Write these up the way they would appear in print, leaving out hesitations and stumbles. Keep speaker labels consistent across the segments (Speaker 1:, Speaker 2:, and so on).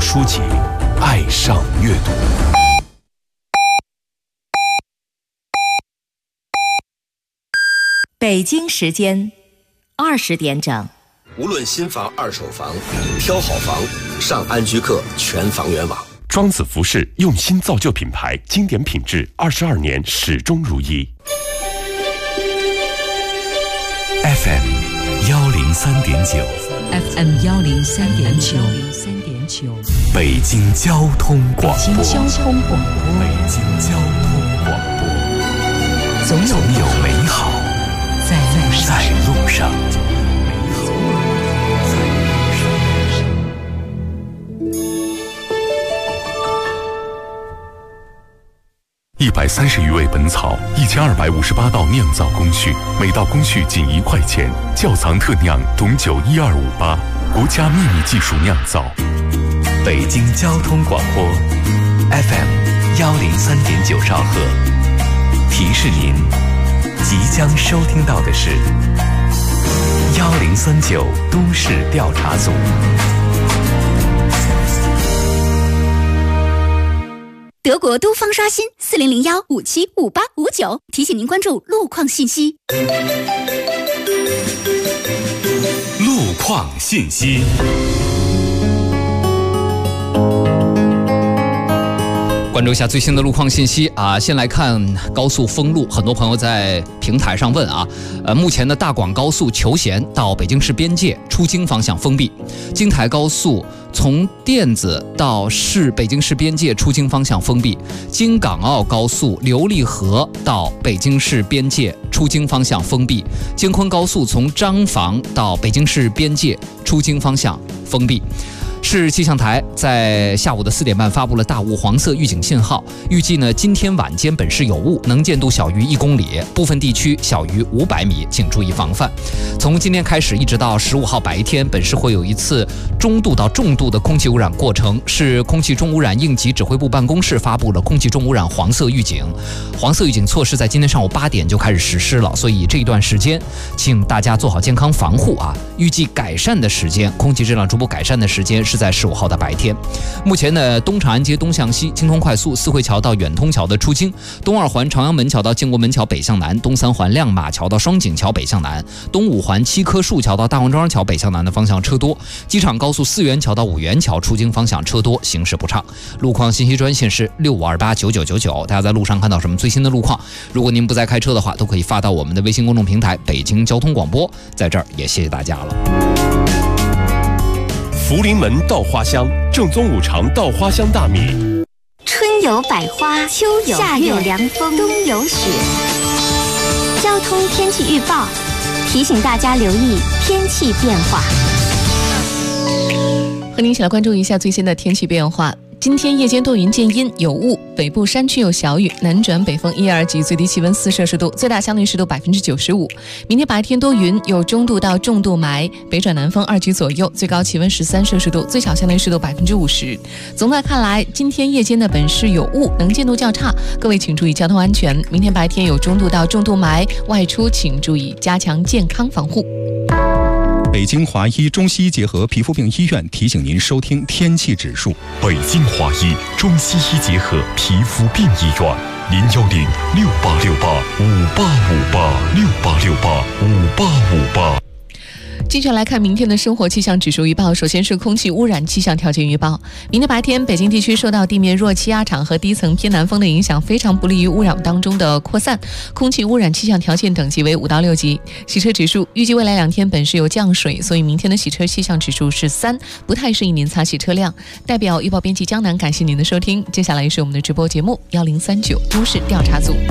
Speaker 1: 书籍，爱上阅读。
Speaker 2: 北京时间20点整。
Speaker 3: 无论新房、二手房，挑好房，上安居客全房源网。
Speaker 1: 庄子服饰用心造就品牌，经典品质，22年始终如一。
Speaker 4: FM 103.9
Speaker 5: FM 103.9
Speaker 4: 北京交通广播。
Speaker 5: 北京交通广播。
Speaker 4: 北京交通广播。总有美好在路上。130余味本草，1258道酿造工序，每道工序仅1块钱。窖藏特酿董酒12588，国家秘密技术酿造。北京交通广播 FM 103.9兆赫。提示您，即将收听到的是1039都市调查组。
Speaker 6: 德国都方刷新4001575859，提醒您关注路况信息。
Speaker 4: 路况信息。
Speaker 7: 关注一下最新的路况信息啊！先来看高速封路，很多朋友在平台上问啊，目前的大广高速求贤到北京市边界出京方向封闭，京台高速从甸子到北京市边界出京方向封闭，京港澳高速琉璃河到北京市边界出京方向封闭，京昆高速从张坊到北京市边界出京方向封闭。市气象台在下午的4点半发布了大雾黄色预警信号，预计呢今天晚间本市有雾，能见度小于1公里，部分地区小于500米，请注意防范。从今天开始一直到15号白天，本市会有一次中度到重度的空气污染过程，市空气重污染应急指挥部办公室发布了空气重污染黄色预警。黄色预警措施在今天上午8点就开始实施了，所以这一段时间请大家做好健康防护啊。预计改善的时间，空气质量逐步改善的时间是在15号的白天。目前呢，东长安街东向西、京通快速四惠桥到远通桥的出京，东2环朝阳门桥到建国门桥北向南，东3环亮马桥到双井桥北向南，东5环七棵树桥到大王庄桥北向南的方向车多，机场高速4元桥到5元桥出京方向车多，行驶不畅。路况信息专线是65289999，大家在路上看到什么最新的路况，如果您不在开车的话，都可以发到我们的微信公众平台北京交通广播，在这儿也谢谢大家了。
Speaker 1: 福临门稻花香，正宗五常稻花香大米。
Speaker 6: 春有百花，秋有夏有凉风，冬有雪。交通天气预报提醒大家留意天气变化。
Speaker 8: 和您一起来关注一下最新的天气变化。今天夜间多云见阴有雾，北部山区有小雨，南转北风1、2级，最低气温4摄氏度，最大相对湿度95%。明天白天多云，有中度到重度霾，北转南风2级左右，最高气温13摄氏度，最小相对湿度50%。总的看来，今天夜间的本市有雾，能见度较差，各位请注意交通安全。明天白天有中度到重度霾，外出请注意加强健康防护。
Speaker 9: 北京华医中西医结合皮肤病医院提醒您收听天气指数。
Speaker 4: 北京华医中西医结合皮肤病医院，01068685858，68585858。
Speaker 8: 继续来看明天的生活气象指数预报。首先是空气污染气象条件预报。明天白天，北京地区受到地面弱气压场和低层偏南风的影响，非常不利于污染当中的扩散，空气污染气象条件等级为5到6级。洗车指数，预计未来2天本市有降水，所以明天的洗车气象指数是3，不太适宜您擦洗车辆。代表预报编辑江南感谢您的收听，接下来是我们的直播节目1039都市调查组。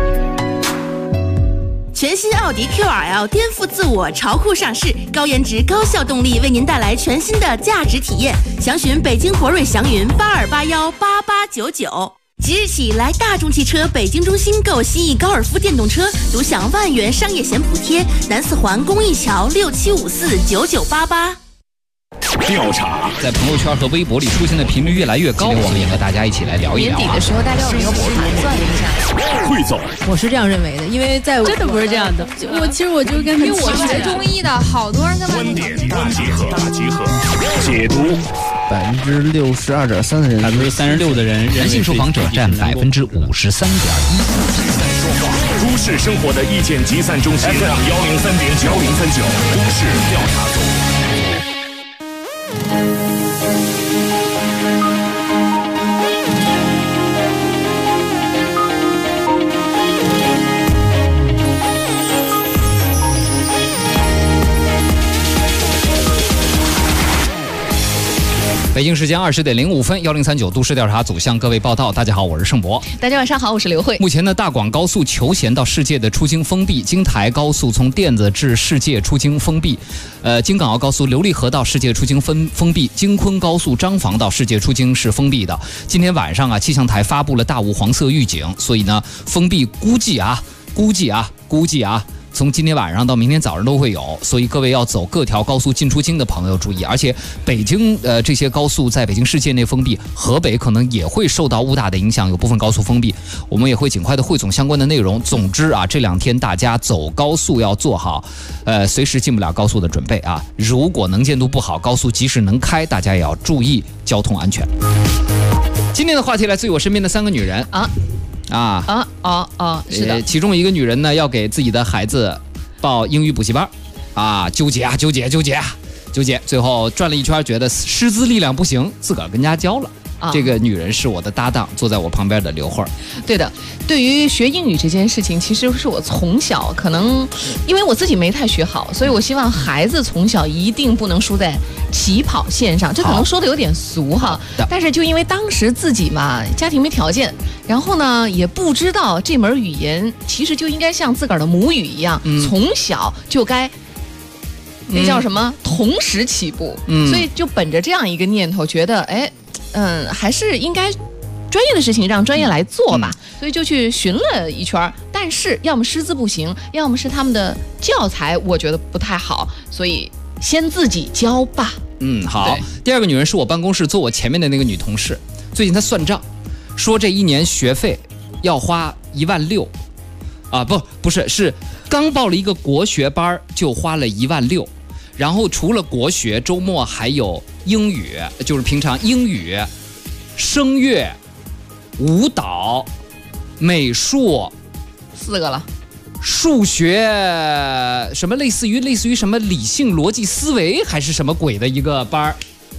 Speaker 10: 全新奥迪 QRL 颠覆自我，潮酷上市，高颜值高效动力为您带来全新的价值体验。详询北京博瑞祥云82818899。即日起来大众汽车北京中心购新翼高尔夫电动车，独享万元商业险补贴，南4环公益桥67549988。
Speaker 1: 调查
Speaker 7: 在朋友圈和微博里出现的频率越来越高，我们也和大家一起来聊一聊。
Speaker 8: 年底的时候，大家有没有盘算一下？
Speaker 1: 汇总，
Speaker 11: 我是这样认为的，因为在
Speaker 12: 真的不是这样的。
Speaker 11: 其实我就跟他，
Speaker 12: 因为我学中医的，好多人跟
Speaker 1: 观点大集合，解读
Speaker 12: 62.3%的人
Speaker 13: ，36%的人
Speaker 7: 男性受访者占53.1%。
Speaker 1: 都市生活的意见集散中心 FM 103.9，都市调查组。
Speaker 7: 北京时间20点05分，1039都市调查组向各位报道。大家好，我是盛博。
Speaker 8: 大家晚上好，我是刘慧。
Speaker 7: 目前呢，大广高速求贤到世界的出京封闭，京台高速从甸子至世界出京封闭，京港澳高速琉璃河到世界出京封闭，京昆高速张坊到世界出京是封闭的。今天晚上啊，气象台发布了大雾黄色预警，所以呢，封闭估计啊。从今天晚上到明天早上都会有，所以各位要走各条高速进出京的朋友注意。而且北京这些高速在北京市界内封闭，河北可能也会受到雾大的影响，有部分高速封闭，我们也会尽快的汇总相关的内容。总之啊，这2天大家走高速要做好随时进不了高速的准备啊。如果能见度不好，高速即使能开，大家也要注意交通安全。今天的话题来自于我身边的3个女人
Speaker 8: 是的，
Speaker 7: 其中一个女人呢要给自己的孩子报英语补习班，纠结，最后转了一圈，觉得师资力量不行，自个儿跟家教了。这个女人是我的搭档，坐在我旁边的刘慧。
Speaker 8: 对的，对于学英语这件事情，其实是我从小可能因为我自己没太学好，所以我希望孩子从小一定不能输在起跑线上。这可能说的有点俗哈，但是就因为当时自己嘛，家庭没条件，然后呢也不知道这门语言其实就应该像自个儿的母语一样，从小就该那叫什么同时起步，所以就本着这样一个念头，觉得还是应该专业的事情让专业来做吧，所以就去寻了一圈，但是要么师资不行，要么是他们的教材我觉得不太好，所以先自己教吧。
Speaker 7: 好。第2个女人是我办公室坐我前面的那个女同事，最近她算账，说这1年学费要花16000啊，不是，是刚报了一个国学班就花了16000，然后除了国学，周末还有英语，就是平常英语、声乐、舞蹈、美术
Speaker 8: 4个了，
Speaker 7: 数学什么类似于什么理性逻辑思维还是什么鬼的一个班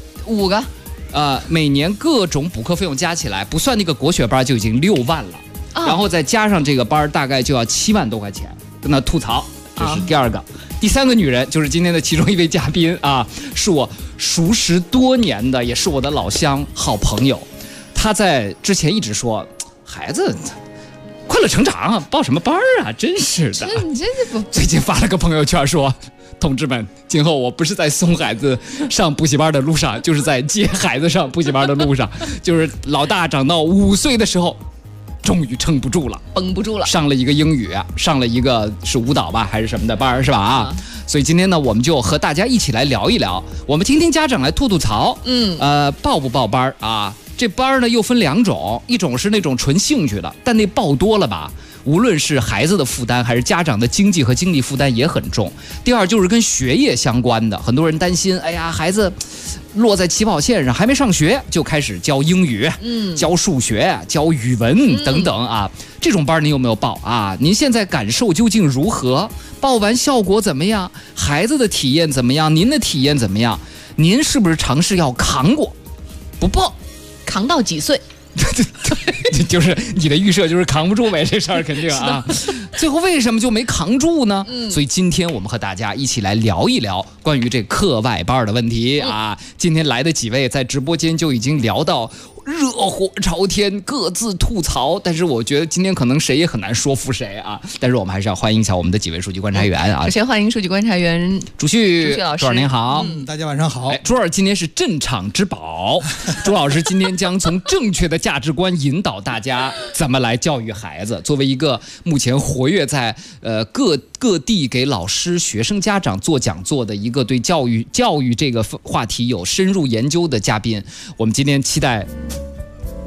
Speaker 8: 5个，
Speaker 7: 每年各种补课费用加起来，不算那个国学班就已经6万了，然后再加上这个班大概就要7万多块钱，跟他吐槽。这是第2个。第3个女人就是今天的其中一位嘉宾是我熟识多年的，也是我的老乡好朋友。她在之前一直说，孩子快乐成长报什么班啊，真是的。
Speaker 8: 你真是不，
Speaker 7: 最近发了个朋友圈说，同志们，今后我不是在送孩子上补习班的路上，就是在接孩子上补习班的路上。就是老大长到5岁的时候，终于撑不住了，
Speaker 8: 绷不住了，
Speaker 7: 上了一个英语，上了一个是舞蹈吧还是什么的班是吧所以今天呢，我们就和大家一起来聊一聊，我们听听家长来吐槽，报不报班这班呢又分2种，一种是那种纯兴趣的，但那报多了吧，无论是孩子的负担还是家长的经济和精力负担也很重。第2就是跟学业相关的，很多人担心，哎呀，孩子落在起跑线上，还没上学就开始教英语，教数学，教语文等等这种班您有没有报您现在感受究竟如何？报完效果怎么样？孩子的体验怎么样？您的体验怎么样？您是不是尝试要扛过？不报，
Speaker 8: 扛到几岁？
Speaker 7: 对，就是你的预设就是扛不住呗，这事儿肯定最后为什么就没扛住呢？所以今天我们和大家一起来聊一聊关于这课外班的问题今天来的几位在直播间就已经聊到热火朝天，各自吐槽，但是我觉得今天可能谁也很难说服谁但是我们还是要欢迎一下我们的几位数据观察员
Speaker 8: 首先欢迎数据观察员
Speaker 7: 朱旭
Speaker 8: 老师。
Speaker 7: 朱老师您好。
Speaker 12: 大家晚上好。
Speaker 7: 朱老师今天是镇场之宝，朱老师今天将从正确的价值观引导大家怎么来教育孩子。作为一个目前活跃在各地给老师、学生、家长做讲座的一个对教育这个话题有深入研究的嘉宾，我们今天期待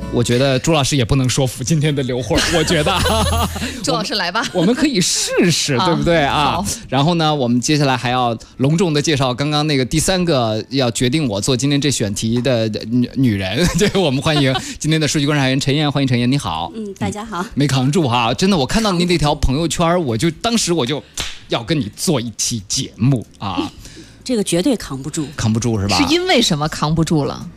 Speaker 7: 我觉得朱老师也不能说服今天的刘慧，我觉得
Speaker 8: 朱老师来吧，
Speaker 7: 我们可以试试，对不对啊？
Speaker 8: 好。
Speaker 7: 然后呢，我们接下来还要隆重的介绍刚刚那个第3个要决定我做今天这选题的女人，对，我们欢迎今天的数据观察员陈燕，欢迎陈燕，你好。
Speaker 12: 大家好。
Speaker 7: 没扛住哈，真的，我看到您那条朋友圈，当时我就要跟你做一期节目啊。
Speaker 12: 这个绝对扛不住，
Speaker 7: 扛不住是吧？
Speaker 8: 是因为什么扛不住了？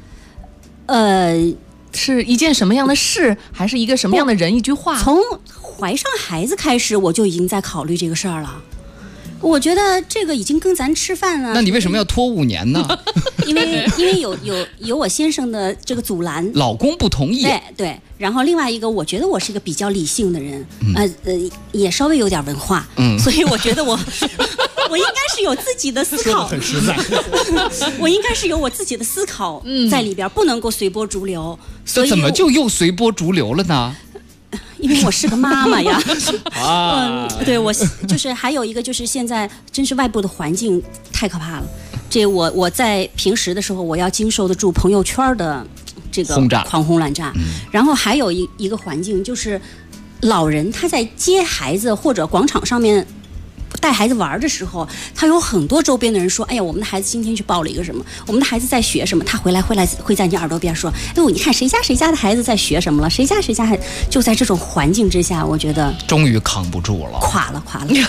Speaker 8: 是一件什么样的事，还是一个什么样的人，一句话？
Speaker 12: 从怀上孩子开始，我就已经在考虑这个事儿了。我觉得这个已经跟咱吃饭了。
Speaker 7: 那你为什么要拖5年呢？
Speaker 12: 因为有我先生的这个阻拦，
Speaker 7: 老公不同意。
Speaker 12: 对。然后另外一个，我觉得我是一个比较理性的人，也稍微有点文化，所以我觉得我应该是有自己的思考，
Speaker 7: 说得很实在。
Speaker 12: 我应该是有我自己的思考在里边，不能够随波逐流。
Speaker 7: 这怎么就又随波逐流了呢？
Speaker 12: 因为我是个妈妈呀。对，我就是还有一个就是现在真是外部的环境太可怕了。这我在平时的时候，我要经受得住朋友圈的这个狂轰滥炸，然后还有一个环境就是老人他在接孩子或者广场上面带孩子玩的时候，他有很多周边的人说，哎呀，我们的孩子今天去报了一个什么，我们的孩子在学什么，他回来会在你耳朵边说，哎呦，你看谁家的孩子在学什么了，谁家孩子。就在这种环境之下，我觉得
Speaker 7: 终于扛不住了，
Speaker 12: 垮了。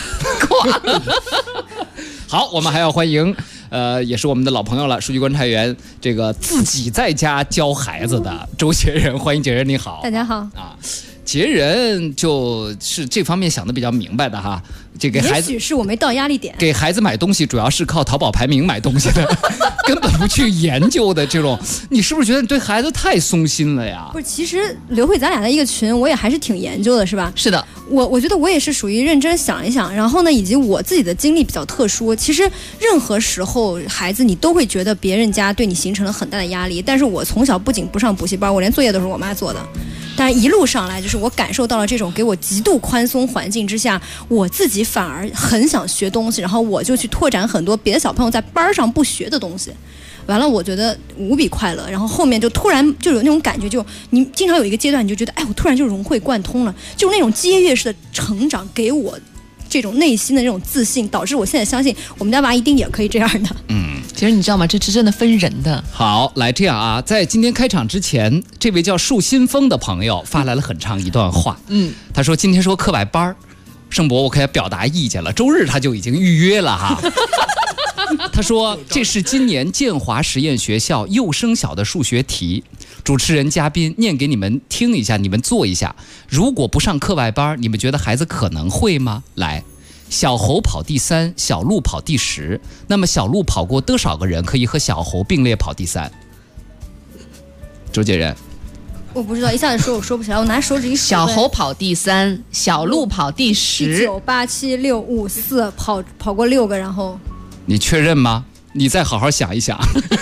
Speaker 7: 好，我们还要欢迎也是我们的老朋友了，数据观察员，这个自己在家教孩子的周杰仁，欢迎杰仁，你好。
Speaker 11: 大家好。
Speaker 7: 啊，杰仁就是这方面想的比较明白的哈，这给孩子
Speaker 11: 也许是我没到压力点，
Speaker 7: 给孩子买东西主要是靠淘宝排名买东西的，根本不去研究的这种，你是不是觉得你对孩子太松心了呀？
Speaker 11: 不是，其实刘慧咱俩的一个群，我也还是挺研究的，是吧？
Speaker 8: 是的，
Speaker 11: 我觉得我也是属于认真想一想，然后呢，以及我自己的经历比较特殊，其实任何时候孩子你都会觉得别人家对你形成了很大的压力，但是我从小不仅不上补习班，我连作业都是我妈做的。但是一路上来，就是我感受到了这种给我极度宽松环境之下，我自己反而很想学东西，然后我就去拓展很多别的小朋友在班上不学的东西。完了，我觉得无比快乐。然后后面就突然就有那种感觉，就你经常有一个阶段，你就觉得，哎，我突然就融会贯通了，就是那种阶跃式的成长，给我这种内心的这种自信，导致我现在相信我们家娃一定也可以这样的。
Speaker 8: 其实你知道吗？这真的分人的。
Speaker 7: 好，来这样啊，在今天开场之前，这位叫树新风的朋友发来了很长一段话。他说今天说课外班，盛博我可以表达意见了，周日他就已经预约了哈。他说这是今年建华实验学校幼升小的数学题，主持人嘉宾念给你们听一下，你们做一下。如果不上课外班，你们觉得孩子可能会吗？来。小猴跑第3，小鹿跑第10，那么小鹿跑过多少个人可以和小猴并列跑第3？周杰仁，
Speaker 11: 我不知道，一下子说我说不起来，我拿手指一数。
Speaker 8: 小猴跑第3，小鹿跑第10。
Speaker 11: 9、8、7、6、5、4，跑过6个，然后。
Speaker 7: 你确认吗？你再好好想一想。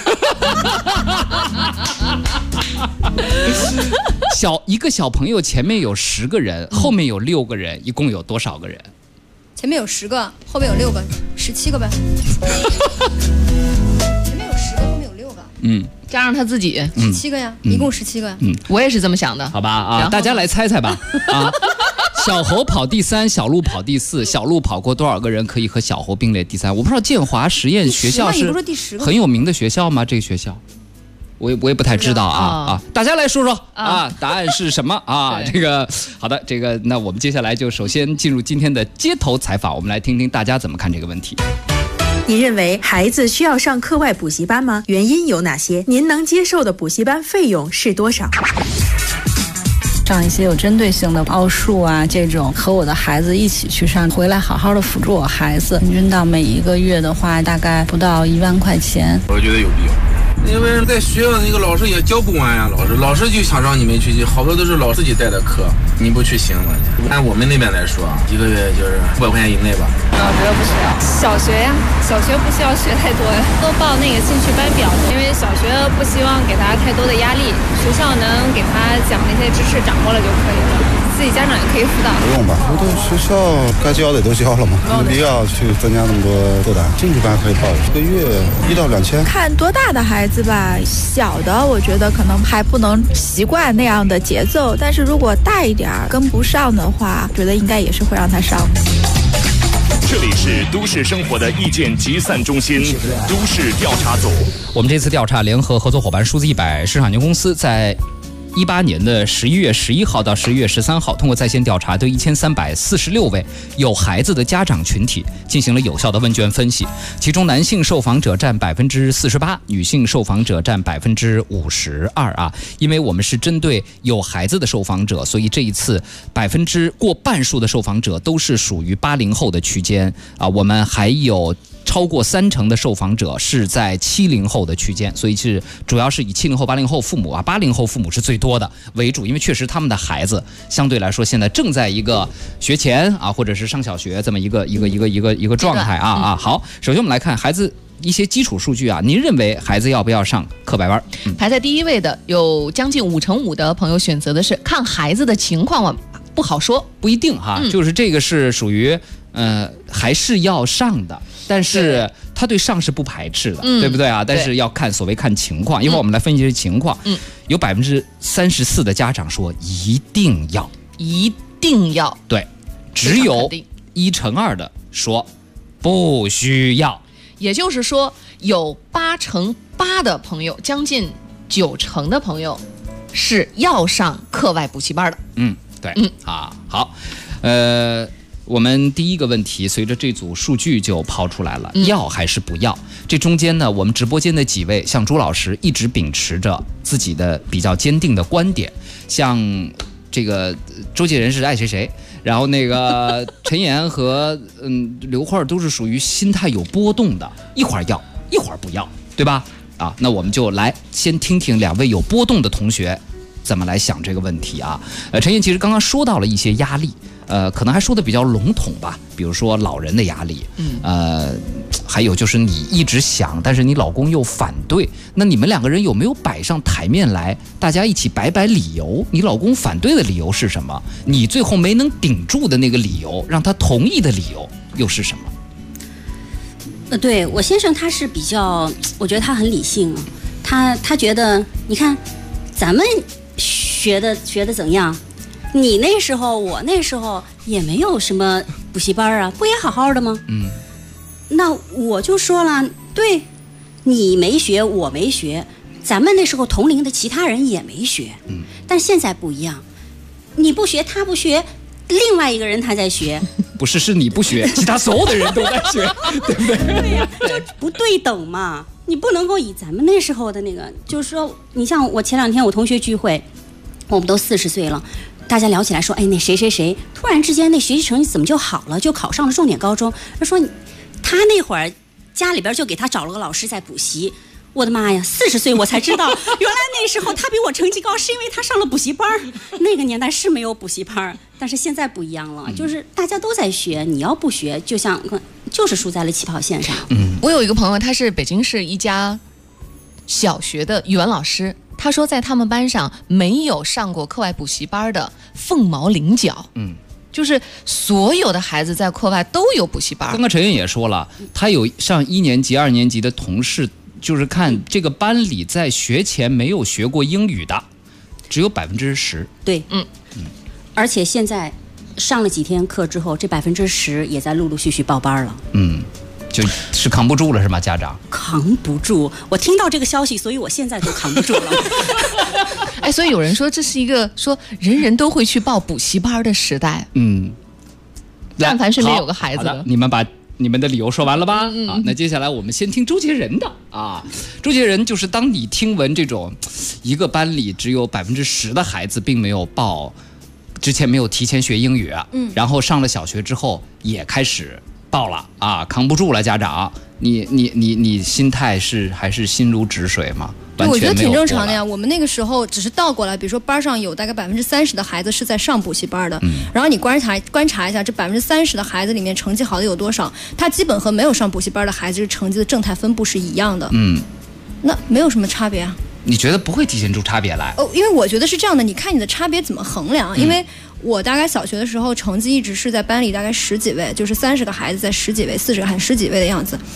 Speaker 7: 一个小朋友前面有10个人，后面有6个人，一共有多少个人？
Speaker 11: 前面有10个，后面有6个，17个呗。前面有10个，后面有6个。
Speaker 8: 加上他自己
Speaker 11: ，17个呀，一共17个呀。
Speaker 8: 我也是这么想的。
Speaker 7: 好吧啊，大家来猜猜吧啊。小猴跑第3，小鹿跑第4，小鹿跑过多少个人可以和小猴并列第3？我不知道建华实验学校是很有名的学校吗？这个学校？我也不太知道啊，大家来说说啊，答案是什么啊？这个好的，这个那我们接下来就首先进入今天的街头采访，我们来听听大家怎么看这个问题。
Speaker 13: 您认为孩子需要上课外补习班吗？原因有哪些？您能接受的补习班费用是多少？
Speaker 14: 上一些有针对性的奥数啊，这种和我的孩子一起去上，回来好好的辅助我孩子，平均到每一个月的话，大概不到1万块钱。
Speaker 15: 我觉得有必要。因为在学校那个老师也教不完呀，老师就想让你们去，好多都是老师自己带的课，你不去行吗？按我们那边来说，一个月就是500块钱以内吧。
Speaker 16: 我觉得不需要。小学呀，小学不需要学太多呀，都报那个兴趣班比较多，因为小学不希望给他太多的压力，学校能给他讲那些知识掌握了就可以了。自己家长也可以辅导。
Speaker 17: 不用吧，我觉得学校该教的都教了嘛，没必要去增加那么多负担。兴趣班可以报，1个月1到2千。
Speaker 18: 看多大的孩子。 子吧，小的我觉得可能还不能习惯那样的节奏，但是如果大一点跟不上的话，觉得应该也是会让他上的。
Speaker 4: 这里是都市生活的意见集散中心，都市调查组。
Speaker 7: 我们这次调查联合合作伙伴数字100市场有限公司在18年的11月11号到11月13号，通过在线调查，对1346位有孩子的家长群体进行了有效的问卷分析，其中男性受访者占48%，女性受访者占52%啊。因为我们是针对有孩子的受访者，所以这一次过半数的受访者都是属于80后的区间啊。我们还有超过30%的受访者是在70后的区间，所以是主要是以70后、80后父母啊，80后父母是最多的为主，因为确实他们的孩子相对来说现在正在一个学前啊，或者是上小学这么一个状态啊。好，首先我们来看孩子一些基础数据啊，您认为孩子要不要上课外班？
Speaker 8: 排在第一位的有将近5%的朋友选择的是看孩子的情况不好说，
Speaker 7: 不一定哈，就是这个是属于还是要上的。但是他对上是不排斥的，对不对啊？但是要看所谓看情况，一会儿我们来分析这情况。有34%的家长说一定要，对，只有1%的说不需要。
Speaker 8: 也就是说，有8%的朋友，将近90%的朋友是要上课外补习班的。
Speaker 7: 对，好，我们第一个问题，随着这组数据就抛出来了，要还是不要？这中间呢，我们直播间的几位，像朱老师一直秉持着自己的比较坚定的观点，像这个周杰伦是爱谁谁，然后那个陈岩和刘慧都是属于心态有波动的，一会儿要，一会儿不要，对吧？啊，那我们就来先听听两位有波动的同学怎么来想这个问题啊。陈岩其实刚刚说到了一些压力。可能还说的比较笼统吧，比如说老人的压力，还有就是你一直想，但是你老公又反对，那你们两个人有没有摆上台面来，大家一起摆摆理由？你老公反对的理由是什么？你最后没能顶住的那个理由，让他同意的理由又是什么？
Speaker 12: 对，我先生他是比较，我觉得他很理性，他觉得，你看，咱们学的怎样？你那时候，我那时候也没有什么补习班啊，不也好好的吗？那我就说了，对，你没学，我没学，咱们那时候同龄的其他人也没学，但现在不一样，你不学，他不学，另外一个人他在学，
Speaker 7: 不是你不学，其他所有的人都在学，对不对？
Speaker 12: 对呀，就不对等嘛，你不能够以咱们那时候的那个，就是说，你像我前2天我同学聚会，我们都40岁了。大家聊起来说，哎，那谁谁谁突然之间那学习成绩怎么就好了，就考上了重点高中。他说他那会儿家里边就给他找了个老师在补习。我的妈呀，40岁我才知道，原来那时候他比我成绩高，是因为他上了补习班。那个年代是没有补习班，但是现在不一样了，就是大家都在学，你要不学，就是输在了起跑线上。
Speaker 8: 我有一个朋友，他是北京市一家小学的语文老师。他说，在他们班上没有上过课外补习班的凤毛麟角，就是所有的孩子在课外都有补习班。
Speaker 7: 刚刚陈云也说了，他有上1年级、2年级的同事，就是看这个班里在学前没有学过英语的，只有10%。
Speaker 12: 对，而且现在上了几天课之后，这10%也在陆陆续续报班了。
Speaker 7: 就是扛不住了是吗？家长
Speaker 12: 扛不住，我听到这个消息，所以我现在就扛不住了。
Speaker 8: 哎，所以有人说这是一个说人人都会去报补习班的时代。但凡身边有个孩子的，
Speaker 7: 你们把你们的理由说完了吧？那接下来我们先听周杰伦的啊。周杰伦就是当你听闻这种一个班里只有10%的孩子并没有报，之前没有提前学英语，然后上了小学之后也开始报了啊，扛不住了，家长，你心态还是心如止水吗？
Speaker 11: 我觉得挺正常的呀。我们那个时候只是倒过来，比如说班上有大概30%的孩子是在上补习班的，然后你观察一下，这30%的孩子里面成绩好的有多少？他基本和没有上补习班的孩子成绩的正态分布是一样的。那没有什么差别啊。
Speaker 7: 你觉得不会体现出差别来？
Speaker 11: 因为我觉得是这样的，你看你的差别怎么衡量？因为我大概小学的时候成绩一直是在班里大概10几位，就是30个孩子在10几位，40个孩子10几位的样子。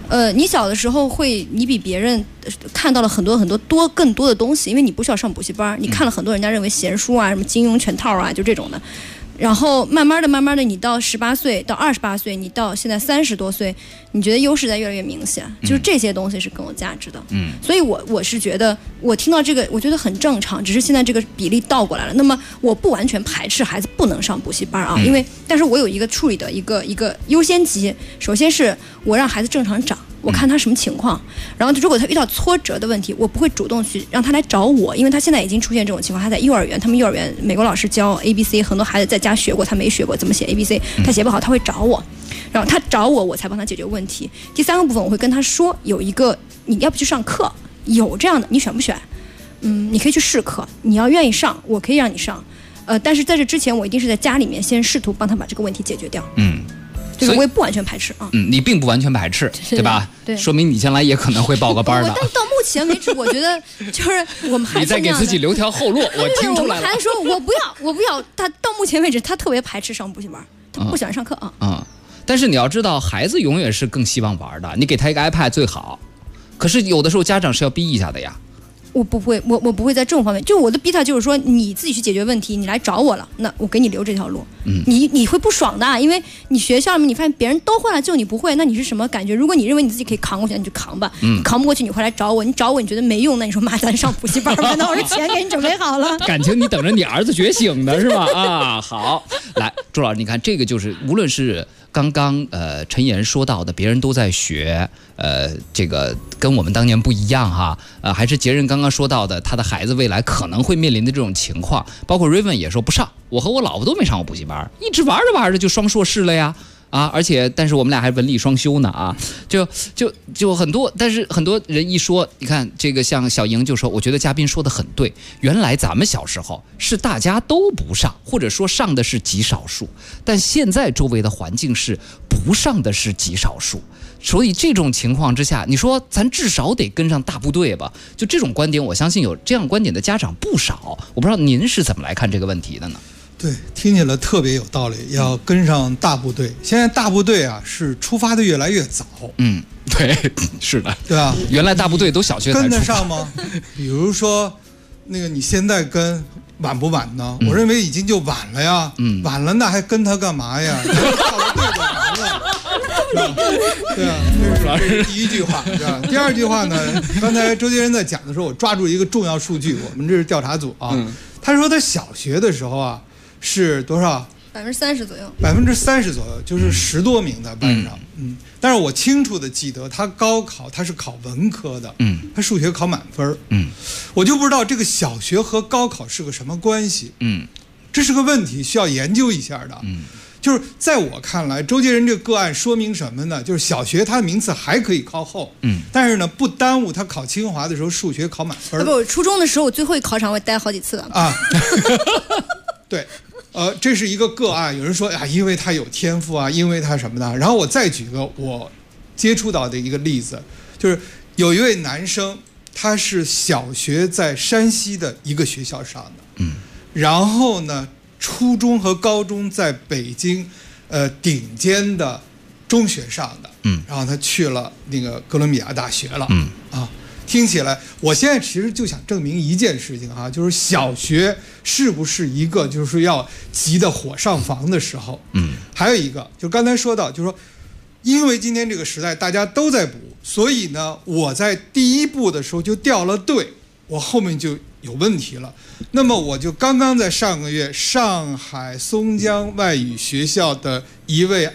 Speaker 11: 你小的时候你比别人看到了很多更多的东西，因为你不需要上补习班，你看了很多人家认为闲书啊，什么金庸全套啊，就这种的。然后慢慢的，你到18岁到28岁，你到现在30多岁，你觉得优势在越来越明显，就是这些东西是更有价值的。所以我是觉得，我听到这个，我觉得很正常，只是现在这个比例倒过来了。那么我不完全排斥孩子不能上补习班啊，但是我有一个处理的一个优先级，首先是我让孩子正常长。我看他什么情况，然后如果他遇到挫折的问题，我不会主动去让他来找我，因为他现在已经出现这种情况。他在幼儿园，他们幼儿园美国老师教 ABC， 很多孩子在家学过，他没学过怎么写 ABC， 他写不好，他会找我，然后他找我，我才帮他解决问题。第3个部分，我会跟他说，有一个你要不去上课，有这样的，你选不选？你可以去试课，你要愿意上，我可以让你上，但是在这之前，我一定是在家里面先试图帮他把这个问题解决掉。这个我也不完全排斥啊。
Speaker 7: 你并不完全排斥，对吧？
Speaker 11: 对，
Speaker 7: 说明你将来也可能会报个班的。
Speaker 11: 但到目前为止，我觉得就是我们还
Speaker 7: 你在给自己留条后路，我听出来了。
Speaker 11: 我们还说我不要，他到目前为止，他特别排斥上补习班，他不喜欢上课啊。
Speaker 7: 但是你要知道，孩子永远是更希望玩的，你给他一个 iPad 最好。可是有的时候家长是要逼一下的呀。
Speaker 11: 我不会，我不会在这种方面，就我的逼他就是说，你自己去解决问题，你来找我了，那我给你留这条路。你会不爽的，因为你学校里面你发现别人都会了，就你不会，那你是什么感觉？如果你认为你自己可以扛过去，那你就扛吧。扛不过去，你会来找我，你找我你觉得没用，那你说妈，咱上补习班吧，那我这钱给你准备好了。
Speaker 7: 感情你等着你儿子觉醒的是吧？啊，好，来，朱老师，你看这个就是无论是刚刚陈岩说到的，别人都在学，这个跟我们当年不一样哈，还是杰人刚刚说到的，他的孩子未来可能会面临的这种情况，包括 Raven 也说不上，我和我老婆都没上过补习班，一直玩着玩着就双硕士了呀。而且但是我们俩还文理双修呢啊，就很多，但是很多人一说，你看这个像小莹就说，我觉得嘉宾说的很对，原来咱们小时候是大家都不上，或者说上的是极少数，但现在周围的环境是不上的是极少数，所以这种情况之下，你说咱至少得跟上大部队吧？就这种观点，我相信有这样观点的家长不少，我不知道您是怎么来看这个问题的呢？
Speaker 19: 对，听起来特别有道理，要跟上大部队。现在大部队啊是出发的越来越早。
Speaker 7: 对，是的，
Speaker 19: 对吧？
Speaker 7: 原来大部队都小学才
Speaker 19: 跟得上吗？比如说，那个你现在跟晚不晚呢？我认为已经就晚了呀。晚了那还跟他干嘛呀？大部队就完了。对啊，这是第一句话，对吧？第二句话呢，刚才周杰伦在讲的时候，我抓住一个重要数据，我们这是调查组啊。他说他小学的时候啊是多少
Speaker 11: ？30%左右。
Speaker 19: 30%左右，就是10多名的班上。但是我清楚的记得他高考他是考文科的，他数学考满分。我就不知道这个小学和高考是个什么关系。这是个问题，需要研究一下的。就是在我看来，周杰伦这个个案说明什么呢？就是小学他的名次还可以靠后，但是呢不耽误他考清华的时候数学考满分。
Speaker 11: 我初中的时候我最后一考场我待好几次了啊。
Speaker 19: 对，这是一个个案。有人说呀，因为他有天赋啊，因为他什么的。然后我再举个我接触到的一个例子，就是有一位男生，他是小学在山西的一个学校上的，然后呢初中和高中在北京顶尖的中学上的，然后他去了那个哥伦比亚大学了，听起来我现在其实就想证明一件事情啊，就是小学是不是一个就是要急得火上房的时候。还有一个就刚才说到，就是说因为今天这个时代大家都在补，所以呢我在第一步的时候就掉了队，我后面就有问题了。那么我就刚刚在上个月上海松江外语学校的一位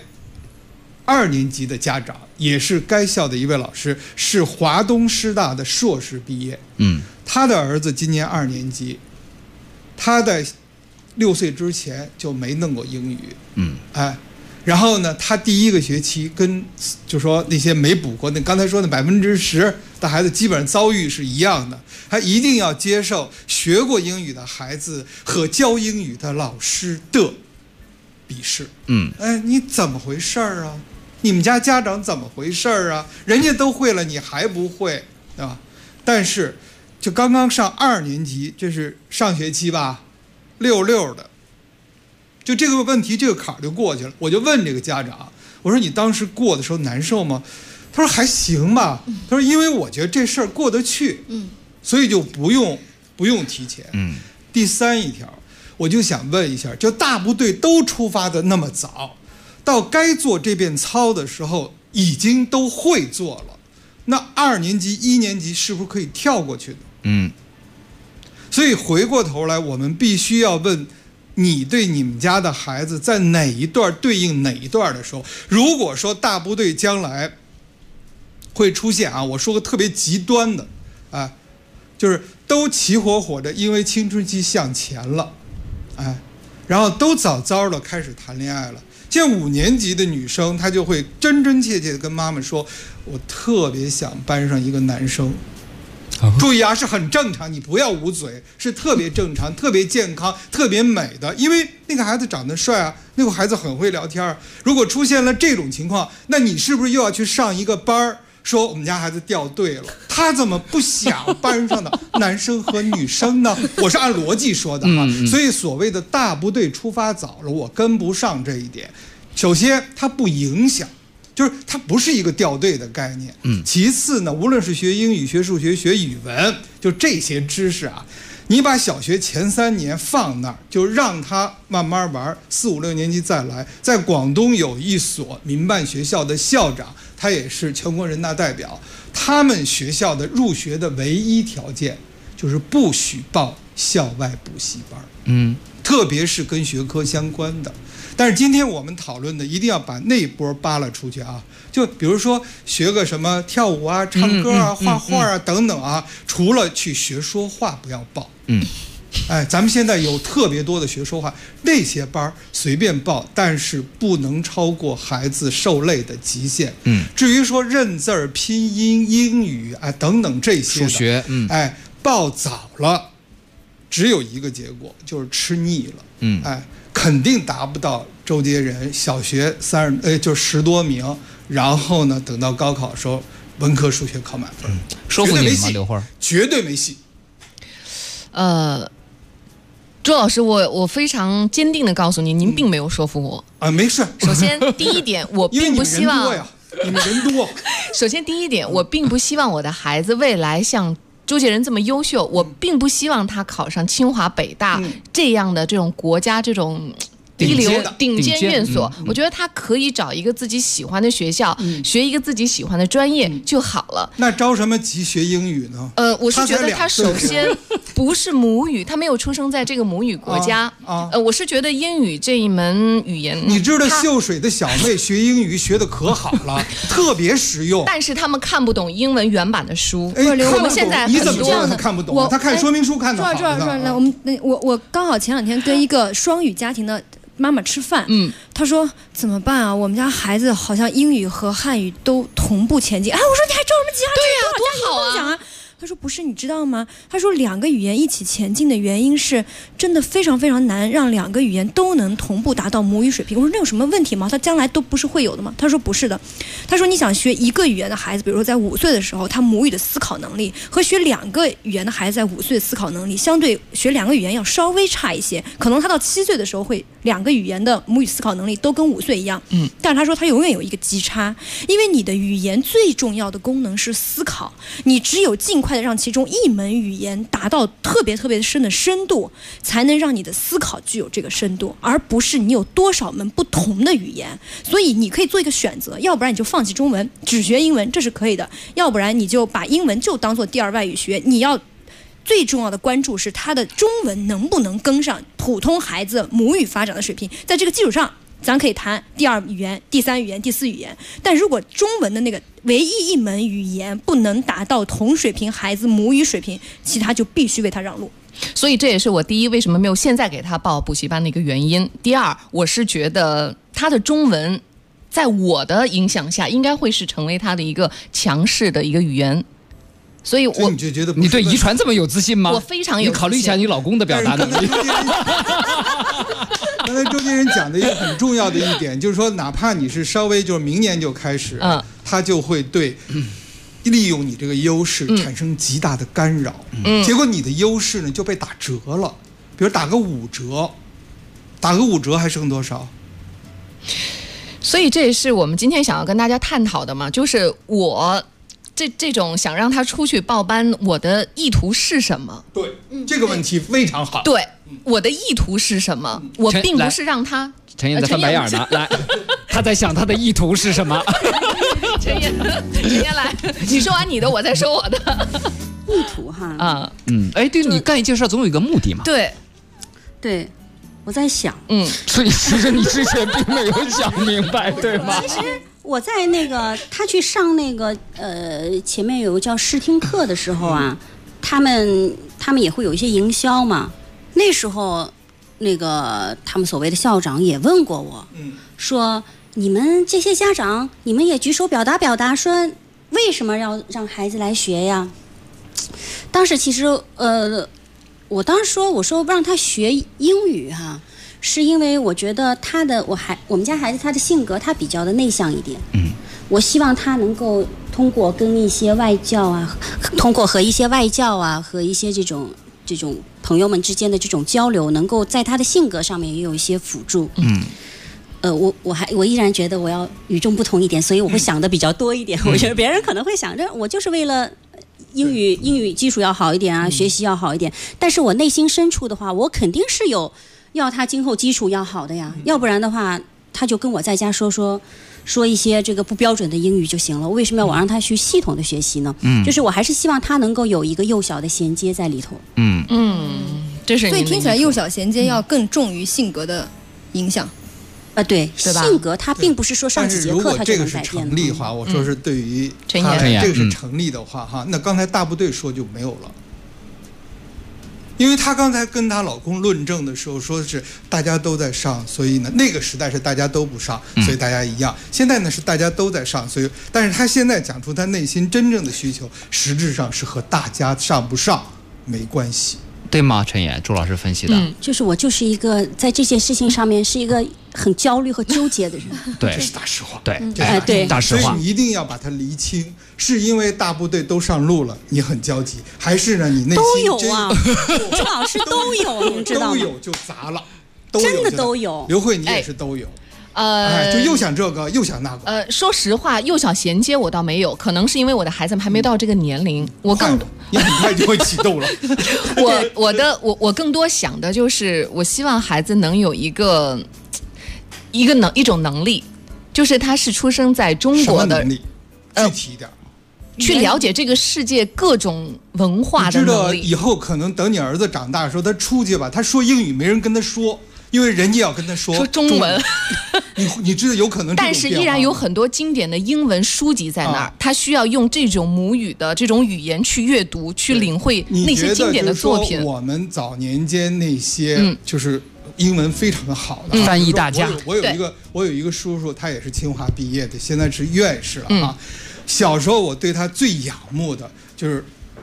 Speaker 19: 2年级的家长，也是该校的一位老师，是华东师大的硕士毕业。他的儿子今年2年级，他在6岁之前就没弄过英语。然后呢，他第一个学期跟就说那些没补过，那刚才说的10%的孩子基本上遭遇是一样的，还一定要接受学过英语的孩子和教英语的老师的笔试。你怎么回事儿啊？你们家家长怎么回事儿啊？人家都会了，你还不会，对吧？但是就刚刚上2年级，这是上学期吧，66的。就这个问题，这个坎儿就过去了。我就问这个家长，我说你当时过的时候难受吗？ 他说还行吧，他说因为我觉得这事儿过得去，所以就不用提前。第三一条，我就想问一下，就大部队都出发的那么早，到该做这遍操的时候已经都会做了，那2年级、1年级是不是可以跳过去呢？所以回过头来，我们必须要问。你对你们家的孩子在哪一段对应哪一段的时候，如果说大部队将来会出现我说个特别极端的就是都齐活活的因为青春期向前了，然后都早早的开始谈恋爱了。像5年级的女生，她就会真真切切的跟妈妈说，我特别想班上一个男生。注意是很正常，你不要捂嘴，是特别正常、特别健康、特别美的，因为那个孩子长得帅那个孩子很会聊天如果出现了这种情况，那你是不是又要去上一个班说我们家孩子掉队了？他怎么不想班上的男生和女生呢？我是按逻辑说的所以所谓的大部队出发早了，我跟不上这一点。首先，它不影响。就是它不是一个掉队的概念。其次呢，无论是学英语、学数学、学语文，就这些知识你把小学前3年放那儿，就让他慢慢玩，4、5、6年级再来。在广东有一所民办学校的校长，他也是全国人大代表，他们学校的入学的唯一条件就是不许报校外补习班。特别是跟学科相关的。但是今天我们讨论的一定要把那波扒拉出去就比如说学个什么跳舞唱歌画画等等除了去学说话不要报。咱们现在有特别多的学说话，那些班随便报，但是不能超过孩子受累的极限。至于说认字、拼音、英语等等这些的，数学，报早了，只有一个结果，就是吃腻了。肯定达不到周杰仁小学就10多名，然后呢，等到高考的时候，文科数学考满分，
Speaker 7: 说服你吗？刘花
Speaker 19: 绝对没戏。
Speaker 8: 周老师，我非常坚定的告诉您并没有说服我
Speaker 19: 没事。
Speaker 8: 首先，第一点，我并不希望
Speaker 19: 你们人多。
Speaker 8: 首先，第一点，我并不希望我的孩子未来像周杰仁这么优秀，我并不希望他考上清华北大这样的这种国家这种一流顶尖院所。我觉得他可以找一个自己喜欢的学校，学一个自己喜欢的专业就好了。
Speaker 19: 那着什么急学英语呢？
Speaker 8: 我是觉得他首先不是母语，他没有出生在这个母语国家。我是觉得英语这一门语言，
Speaker 19: 你知道秀水的小妹学英语学的可好了，特别实用。
Speaker 8: 但是他们看不懂英文原版的书。我们现在
Speaker 19: 你怎么知道他看不懂？他看说明书看得好
Speaker 11: 呢。我刚好前2天跟一个双语家庭的妈妈吃饭，她说怎么办我们家孩子好像英语和汉语都同步前进。我说你还着什么急
Speaker 8: 对多好
Speaker 11: 讲他说不是，你知道吗？他说2个语言一起前进的原因是真的非常非常难，让2个语言都能同步达到母语水平。我说那有什么问题吗？他将来都不是会有的吗？他说不是的。他说你想学1个语言的孩子，比如说在5岁的时候，他母语的思考能力和学2个语言的孩子在5岁的思考能力，相对学2个语言要稍微差一些。可能他到7岁的时候会2个语言的母语思考能力都跟5岁一样。但是他说他永远有一个基差，因为你的语言最重要的功能是思考，你只有尽快的让其中一门语言达到特别特别深的深度，才能让你的思考具有这个深度，而不是你有多少门不同的语言。所以你可以做一个选择，要不然你就放弃中文，只学英文，这是可以的；要不然你就把英文就当做第2外语学。你要最重要的关注是他的中文能不能跟上普通孩子母语发展的水平，在这个基础上咱可以谈第2语言、第3语言、第4语言。但如果中文的那个唯一一门语言不能达到同水平孩子母语水平，其他就必须为他让路。
Speaker 8: 所以这也是我第一为什么没有现在给他报补习班的一个原因。第2，我是觉得他的中文在我的影响下应该会是成为他的一个强势的一个语言。所以
Speaker 19: 你就觉得
Speaker 7: 你对遗传这么有自信吗？
Speaker 8: 我非常有自信。
Speaker 7: 你考虑一下你老公的表达能力。
Speaker 19: 刚才周杰仁讲的一个很重要的一点，就是说，哪怕你是稍微就是明年就开始，他就会对利用你这个优势产生极大的干扰。结果你的优势呢就被打折了，比如打个5折，还剩多少？
Speaker 8: 所以这也是我们今天想要跟大家探讨的嘛，就是我这种想让他出去报班，我的意图是什么？
Speaker 19: 对，这个问题非常好。
Speaker 8: 对，我的意图是什么？我并不是让他。
Speaker 7: 陈燕在翻白眼呢，来，他在想他的意图是什么？
Speaker 8: 陈燕来，你说完你的，我再说我的。
Speaker 12: 意图哈
Speaker 7: 啊，哎，对，你干一件事总有一个目的嘛。
Speaker 12: 对，我在想，
Speaker 7: 所以其实你之前并没有想明白，对吗？
Speaker 12: 其实我在那个他去上那个前面有个叫试听课的时候啊，他们也会有一些营销嘛。那时候那个他们所谓的校长也问过我，说你们这些家长，你们也举手表达，说为什么要让孩子来学呀？当时其实我当时说，我说让他学英语哈，是因为我觉得我们家孩子他的性格他比较的内向一点，我希望他能够通过跟一些外教啊，通过和一些外教啊和一些这种朋友们之间的这种交流，能够在他的性格上面也有一些辅助。我依然觉得我要与众不同一点，所以我会想的比较多一点。我觉得别人可能会想着我就是为了英语基础要好一点啊，学习要好一点，但是我内心深处的话，我肯定是有要他今后基础要好的呀，要不然的话他就跟我在家说一些这个不标准的英语就行了，为什么要我让他去系统的学习呢？就是我还是希望他能够有一个幼小的衔接在里头。
Speaker 8: 这是
Speaker 11: 所以听起来幼小衔接要更重于性格的影响。
Speaker 12: 对
Speaker 8: 吧？
Speaker 12: 性格它并不是说上几节课它就能改变的。但是如果这个是
Speaker 19: 成立的话，我说是对于
Speaker 8: 陈
Speaker 19: 燕这个是成立的话哈，那刚才大部队说就没有了。因为她刚才跟她老公论证的时候说的是大家都在上，所以呢那个时代是大家都不上，所以大家一样。现在呢是大家都在上，所以但是她现在讲出她内心真正的需求，实质上是和大家上不上没关系。
Speaker 7: 对吗？陈岩，朱老师分析的，
Speaker 12: 就是我就是一个在这件事情上面是一个很焦虑和纠结的人。
Speaker 7: 对，
Speaker 19: 这是大实话。
Speaker 12: 对，
Speaker 7: 大实话。
Speaker 19: 所以你一定要把它厘清，是因为大部队都上路了，你很焦急，还是呢你内心
Speaker 12: 都有啊？朱老师都有，您知道吗？
Speaker 19: 都有就砸了，
Speaker 12: 真的都有。
Speaker 19: 刘慧，你也是都有。就又想这个又想那个。
Speaker 8: 说实话，幼小衔接我倒没有，可能是因为我的孩子还没到这个年龄，
Speaker 19: 你很快就会启动了。
Speaker 8: 我更多想的就是，我希望孩子能有一种能力，就是他是出生在中国的
Speaker 19: 能力，具体一点。
Speaker 8: 去了解这个世界各种文化的能力。
Speaker 19: 你知道以后可能等你儿子长大的时候，他出去吧，他说英语没人跟他说。因为人家要跟他说
Speaker 8: 中文，
Speaker 19: 你知道有可能，
Speaker 8: 但是依然有很多经典的英文书籍在那儿，他需要用这种母语的这种语言去阅读，去领会那些经典的作品。
Speaker 19: 我们早年间那些就是英文非常好的
Speaker 7: 翻译大家，
Speaker 19: 我有一个叔叔，他也是清华毕业的，现在是院士了啊。小时候我对他最仰慕的就是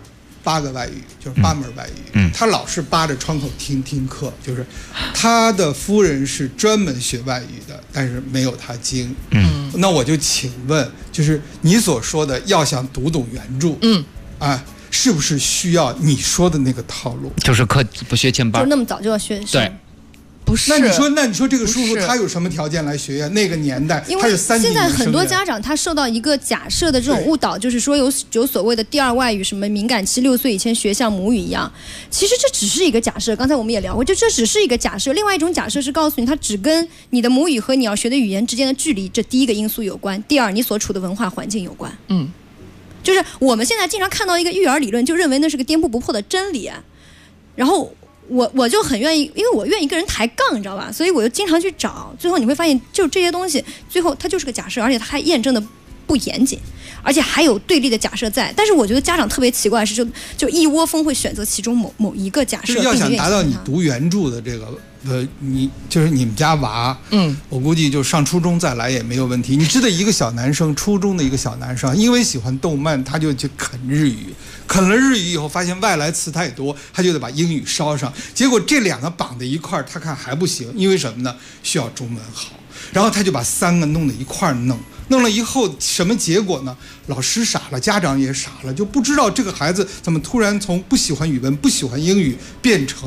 Speaker 19: 8个外语，就是8门外语。他老是扒着窗口听课，就是他的夫人是专门学外语的，但是没有他精。那我就请问，就是你所说的要想读懂原著，是不是需要你说的那个套路？
Speaker 7: 就是不学前班，
Speaker 11: 就那么早就要学？
Speaker 7: 对。
Speaker 8: 不是，
Speaker 19: 那你说这个叔叔他有什么条件来学呀？那个年代他是3级。
Speaker 11: 现在很多家长他受到一个假设的这种误导，就是说有所谓的第2外语，什么敏感期6岁以前学像母语一样。其实这只是一个假设，刚才我们也聊过，这只是一个假设。另外一种假设是告诉你，它只跟你的母语和你要学的语言之间的距离，这第一个因素有关；第二，你所处的文化环境有关。就是我们现在经常看到一个育儿理论，就认为那是个颠扑不破的真理，然后。我就很愿意，因为我愿意跟人抬杠，你知道吧？所以我就经常去找，最后你会发现，就这些东西，最后它就是个假设，而且它还验证的不严谨，而且还有对立的假设在。但是我觉得家长特别奇怪的是，就一窝蜂会选择其中某一个假设。
Speaker 19: 就是要想达到你读原著的这个你就是你们家娃，我估计就上初中再来也没有问题。你知道一个小男生，初中的一个小男生，因为喜欢动漫，他就去啃日语。啃了日语以后，发现外来词太多，他就得把英语捎上。结果这2个绑在一块儿，他看还不行，因为什么呢？需要中文好。然后他就把3个弄在一块儿弄了以后，什么结果呢？老师傻了，家长也傻了，就不知道这个孩子怎么突然从不喜欢语文、不喜欢英语，变成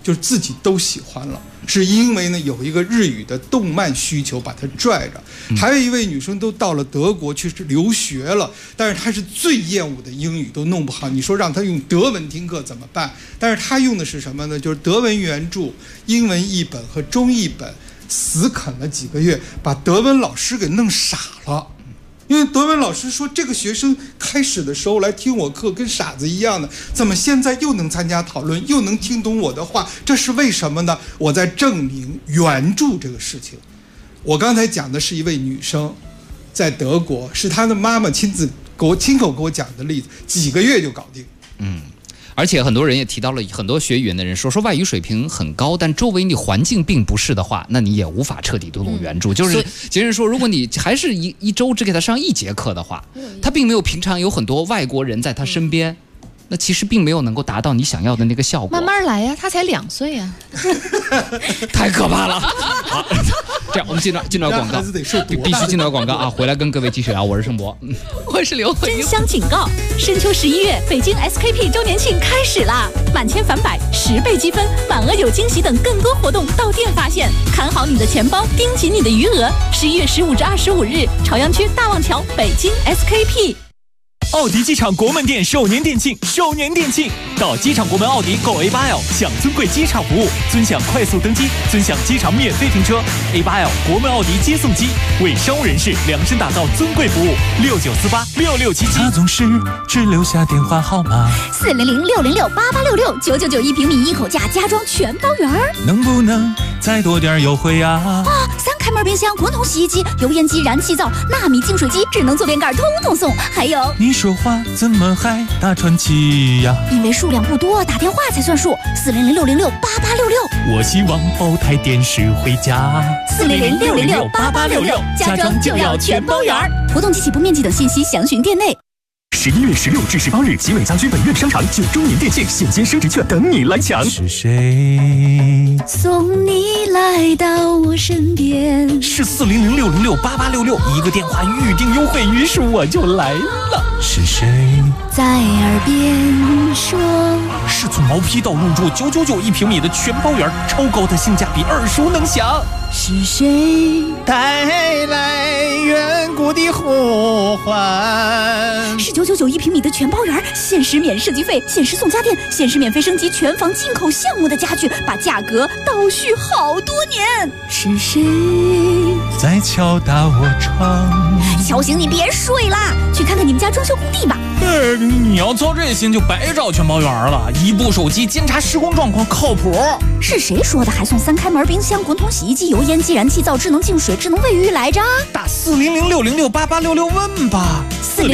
Speaker 19: 就是自己都喜欢了，是因为呢有一个日语的动漫需求把她拽着。还有一位女生都到了德国去留学了，但是她是最厌恶的英语都弄不好，你说让她用德文听课怎么办？但是她用的是什么呢？就是德文原著、英文译本和中译本，死啃了几个月，把德文老师给弄傻了。因为德文老师说，这个学生开始的时候来听我课跟傻子一样的，怎么现在又能参加讨论，又能听懂我的话？这是为什么呢？我在证明原著这个事情。我刚才讲的是一位女生，在德国，是她的妈妈亲口给我讲的例子，几个月就搞定。
Speaker 7: 而且很多人也提到了，很多学语言的人说外语水平很高，但周围你环境并不是的话，那你也无法彻底读懂原著。就是杰人说，如果你还是一周只给他上1节课的话，他并没有平常有很多外国人在他身边，那其实并没有能够达到你想要的那个效果。
Speaker 8: 慢慢来呀，他才2岁呀，
Speaker 7: 太可怕了。好，这样我们进段广告，必须进段广告啊！回来跟各位继续聊。我是盛博，
Speaker 8: 我是刘慧。
Speaker 2: 真香警告！深秋11月，北京 SKP 周年庆开始啦！满千返百，10倍积分，满额有惊喜等更多活动到店发现。看好你的钱包，盯紧你的余额。11月15至25日，朝阳区大望桥，北京 SKP。
Speaker 20: 奥迪机场国门店首年店庆，到机场国门奥迪购 A8L， 享尊贵机场服务，尊享快速登机，尊享机场免费停车。A8L 国门奥迪接送机，为商务人士量身打造尊贵服务。69486677。
Speaker 21: 他总是只留下电话号码。
Speaker 6: 400-606-8866，999一平米一口价，家装全包圆儿。
Speaker 21: 能不能再多点优惠啊
Speaker 6: ？3开门冰箱、滚筒洗衣机、油烟机、燃气灶、纳米净水机、智能坐便盖，通通送。还有。
Speaker 21: 你说话怎么还大喘气呀？
Speaker 6: 因为数量不多，打电话才算数。400-606-8866。
Speaker 21: 我希望包台电视回家。
Speaker 6: 400-606-8866，家装就要全包圆。活动及起步面积等信息详询店内。
Speaker 20: 11月16至18日，集美家居本院商场9周年店庆，现金升值券等你来抢。
Speaker 21: 是谁
Speaker 6: 送你来到我身边？
Speaker 20: 是400-606-8866，一个电话预定优惠，于是我就来了。
Speaker 21: 是谁
Speaker 6: 在耳边说？
Speaker 20: 是从毛坯到入住999一平米的全包圆，超高的性价比，耳熟能详。
Speaker 6: 是谁
Speaker 21: 带来远古的呼唤？
Speaker 6: 是999一平米的全包圆，限时免设计费，限时送家电，限时免费升级全房进口项目的家具，把价格倒叙好多年。是谁
Speaker 21: 在敲打我窗？
Speaker 6: 小醒，你别睡啦，去看看你们家装修工地吧。
Speaker 20: 你要操这心就白找全包圆了，一部手机监察施工状况靠谱。
Speaker 6: 是谁说的还送3开门冰箱、滚筒洗衣机、油烟机、燃气灶、智能净水、智能卫浴来着？
Speaker 20: 打400-606-8866问吧。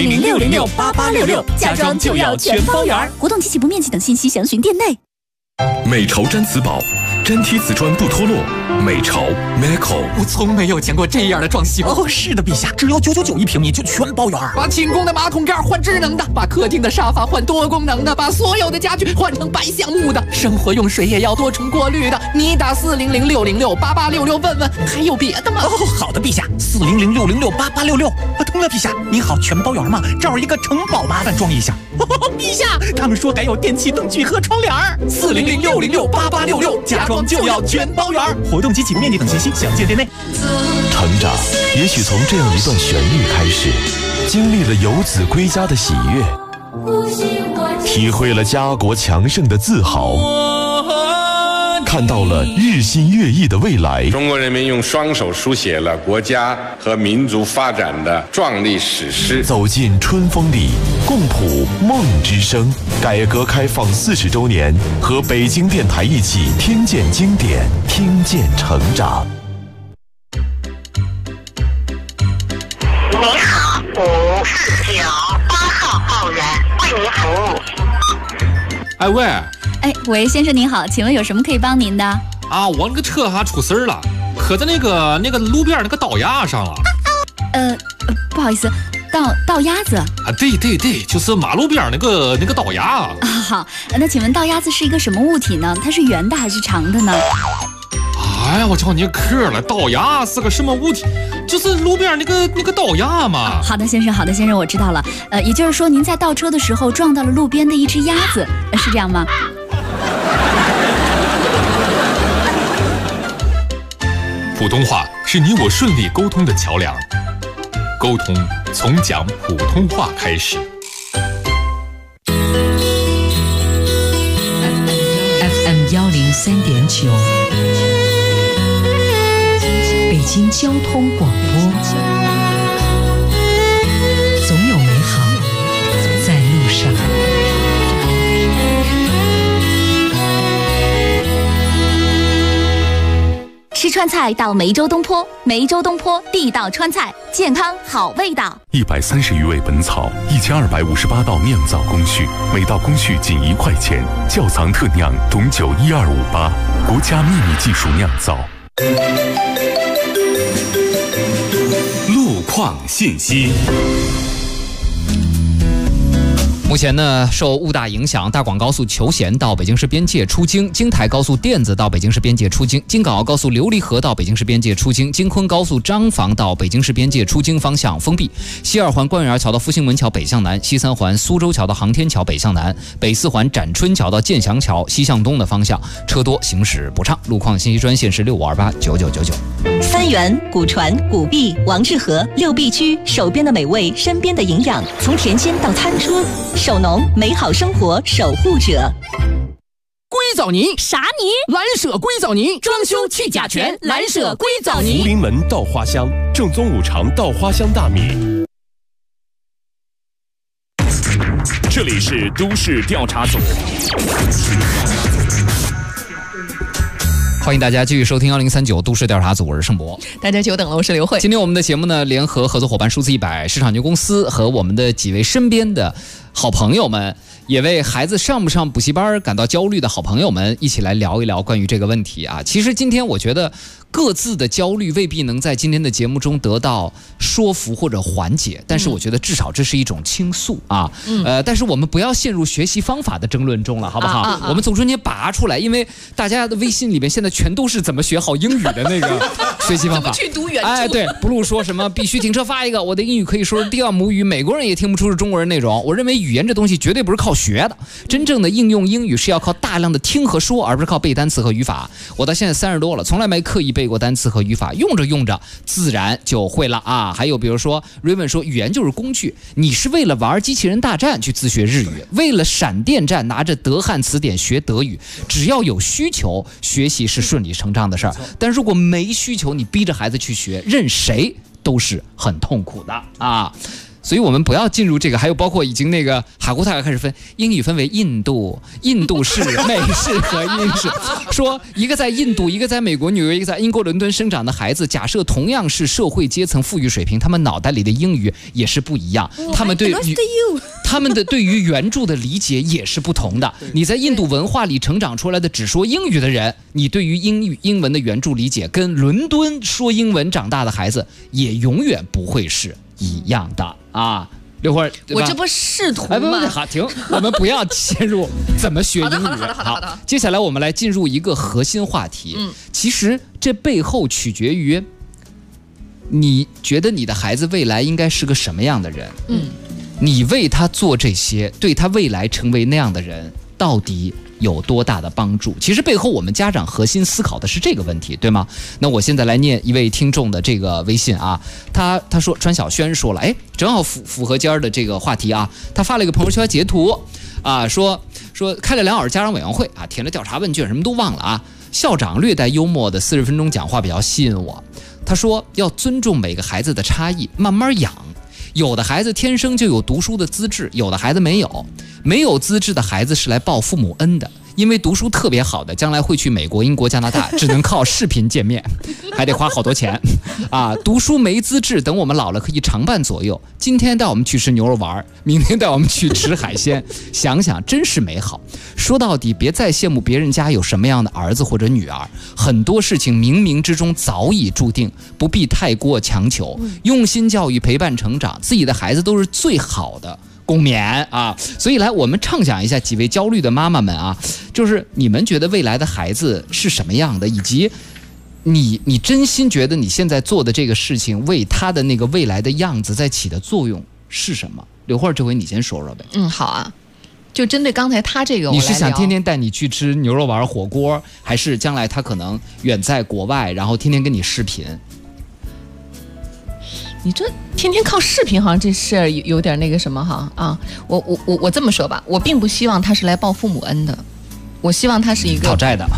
Speaker 6: 400-606-8866，家装就要全包圆。活动及起步面积等信息详询店内。
Speaker 4: 美潮毡瓷宝，毡贴瓷砖不脱落。美潮 Meco，
Speaker 20: 我从没有见过这样的装修。哦，是的，陛下，只要999一平米就全包圆。把寝宫的马桶盖换智能的，把客厅的沙发换多功能的，把所有的家具换成白橡木的，生活用水也要多重过滤的。你打400-606-8866问问，还有别的吗？哦，好的，陛下，400-606-8866。通了，陛下，您好，全包圆吗？这儿一个城堡，麻烦装一下。陛下，他们说还有电器灯具和窗帘。400-606-8866，家装就要全包圆。活动及起步面积等信息详见店内。
Speaker 4: 成长也许从这样一段旋律开始，经历了游子归家的喜悦，体会了家国强盛的自豪，看到了日新月异的未来。
Speaker 22: 中国人民用双手书写了国家和民族发展的壮丽史诗。
Speaker 4: 走进春风里，共谱梦之声。改革开放40周年，和北京电台一起听见经典，听见成长。
Speaker 23: 您好，549-8号报员为您服务。
Speaker 22: 哎喂。
Speaker 6: 喂，先生您好，请问有什么可以帮您的？
Speaker 22: 啊，我那个车哈出事儿了，磕在那个路边那个倒鸭上了。
Speaker 6: 不好意思，倒鸭子啊？
Speaker 22: 对，就是马路边那个倒鸭啊。
Speaker 6: 好，那请问倒鸭子是一个什么物体呢？它是圆的还是长的呢？
Speaker 22: 哎呀，我叫你磕了，倒鸭是个什么物体？就是路边那个倒鸭嘛。
Speaker 6: 好的，先生，我知道了。也就是说您在倒车的时候撞到了路边的一只鸭子，是这样吗？
Speaker 4: 普通话是你我顺利沟通的桥梁，沟通从讲普通话开始。
Speaker 3: FM 103.9，北京交通广播，总有美好在路上。
Speaker 2: 吃川菜到梅州东坡，梅州东坡地道川菜，健康好味道。
Speaker 4: 130余味本草，1258道酿造工序，每道工序仅1块钱，窖藏特酿董酒12588，国家秘密技术酿造。
Speaker 1: 路况信息。
Speaker 7: 目前呢，受雾大影响，大广高速求贤到北京市边界出京，京台高速甸子到北京市边界出京，京港澳高速琉璃河到北京市边界出京，京昆高速张坊到北京市边界出京方向封闭。西二环官园桥到复兴门桥北向南，西三环苏州桥到航天桥北向南，北四环展春桥到建祥桥西向东的方向车多，行驶不畅。路况信息专线是65289999。
Speaker 5: 三元、古传、古壁、王致和6必居，手边的美味，身边的营养，从田间到餐桌，手农美好生活守护者。
Speaker 20: 硅藻泥
Speaker 2: 啥泥？
Speaker 20: 蓝舍硅藻泥，装修去甲醛，蓝舍硅藻泥。
Speaker 1: 福临门稻花香，正宗五常稻花香大米。这里是都市调查组。
Speaker 7: 欢迎大家继续收听1039都市调查组，我是盛博。
Speaker 8: 大家久等了，我是刘慧。
Speaker 7: 今天我们的节目呢，联合合作伙伴数字100市场牛公司和我们的几位身边的好朋友们，也为孩子上不上补习班感到焦虑的好朋友们，一起来聊一聊关于这个问题啊。其实今天我觉得各自的焦虑未必能在今天的节目中得到说服或者缓解，但是我觉得至少这是一种倾诉啊。但是我们不要陷入学习方法的争论中了，好不好？我们从中间拔出来，因为大家的微信里面现在全都是怎么学好英语的那个学习方法。
Speaker 8: 怎么去读原著？
Speaker 7: 哎，对，blue说什么必须停车发一个，我的英语可以说是第二母语，美国人也听不出是中国人那种。我认为语言这东西绝对不是靠学的，真正的应用英语是要靠大量的听和说，而不是靠背单词和语法。我到现在30多了，从来没刻意背过单词和语法，用着用着自然就会了啊。还有比如说 Raymond 说，语言就是工具，你是为了玩机器人大战去自学日语，为了闪电战拿着德汉词典学德语，只要有需求，学习是顺理成章的事儿。但如果没需求，你逼着孩子去学，任谁都是很痛苦的啊。所以我们不要进入这个，还有包括已经那个哈古塔开始分英语分为印度式、美式和英式，说一个在印度，一个在美国纽约，一个在英国伦敦生长的孩子，假设同样是社会阶层富裕水平，他们脑袋里的英语也是不一样，他们对于原著的理解也是不同的。你在印度文化里成长出来的只说英语的人，你对于英文的原著理解跟伦敦说英文长大的孩子也永远不会是一样的啊。刘慧，
Speaker 8: 我这不试图吗？
Speaker 7: 不，好，停，我们不要切入怎么学英语。
Speaker 8: 好的。
Speaker 7: 接下来我们来进入一个核心话题。其实这背后取决于你觉得你的孩子未来应该是个什么样的人。你为他做这些，对他未来成为那样的人，到底有多大的帮助？其实背后我们家长核心思考的是这个问题，对吗？那我现在来念一位听众的这个微信啊，他说川小轩说了，哎，正好符合今儿的这个话题啊，他发了一个朋友圈截图啊，说开了2小时家长委员会啊，填了调查问卷，什么都忘了啊。校长略带幽默的40分钟讲话比较吸引我，他说要尊重每个孩子的差异，慢慢养。有的孩子天生就有读书的资质，有的孩子没有。没有资质的孩子是来报父母恩的，因为读书特别好的将来会去美国、英国、加拿大，只能靠视频见面，还得花好多钱啊！读书没资质，等我们老了可以常伴左右。今天带我们去吃牛肉丸，明天带我们去吃海鲜，想想真是美好。说到底，别再羡慕别人家有什么样的儿子或者女儿，很多事情冥冥之中早已注定，不必太过强求，用心教育、陪伴成长，自己的孩子都是最好的共勉啊！所以来，我们畅想一下几位焦虑的妈妈们啊，就是你们觉得未来的孩子是什么样的，以及你真心觉得你现在做的这个事情为他的那个未来的样子在起的作用是什么？刘慧，这回你先说说呗。
Speaker 8: 好啊。 就针对刚才他这个，
Speaker 7: 你是想天天带你去吃牛肉丸火锅，还是将来他可能远在国外，然后天天跟你视频？
Speaker 8: 你这天天靠视频，好像这事儿有点那个什么哈啊！我这么说吧，我并不希望他是来报父母恩的，我希望他是一个
Speaker 7: 讨债的。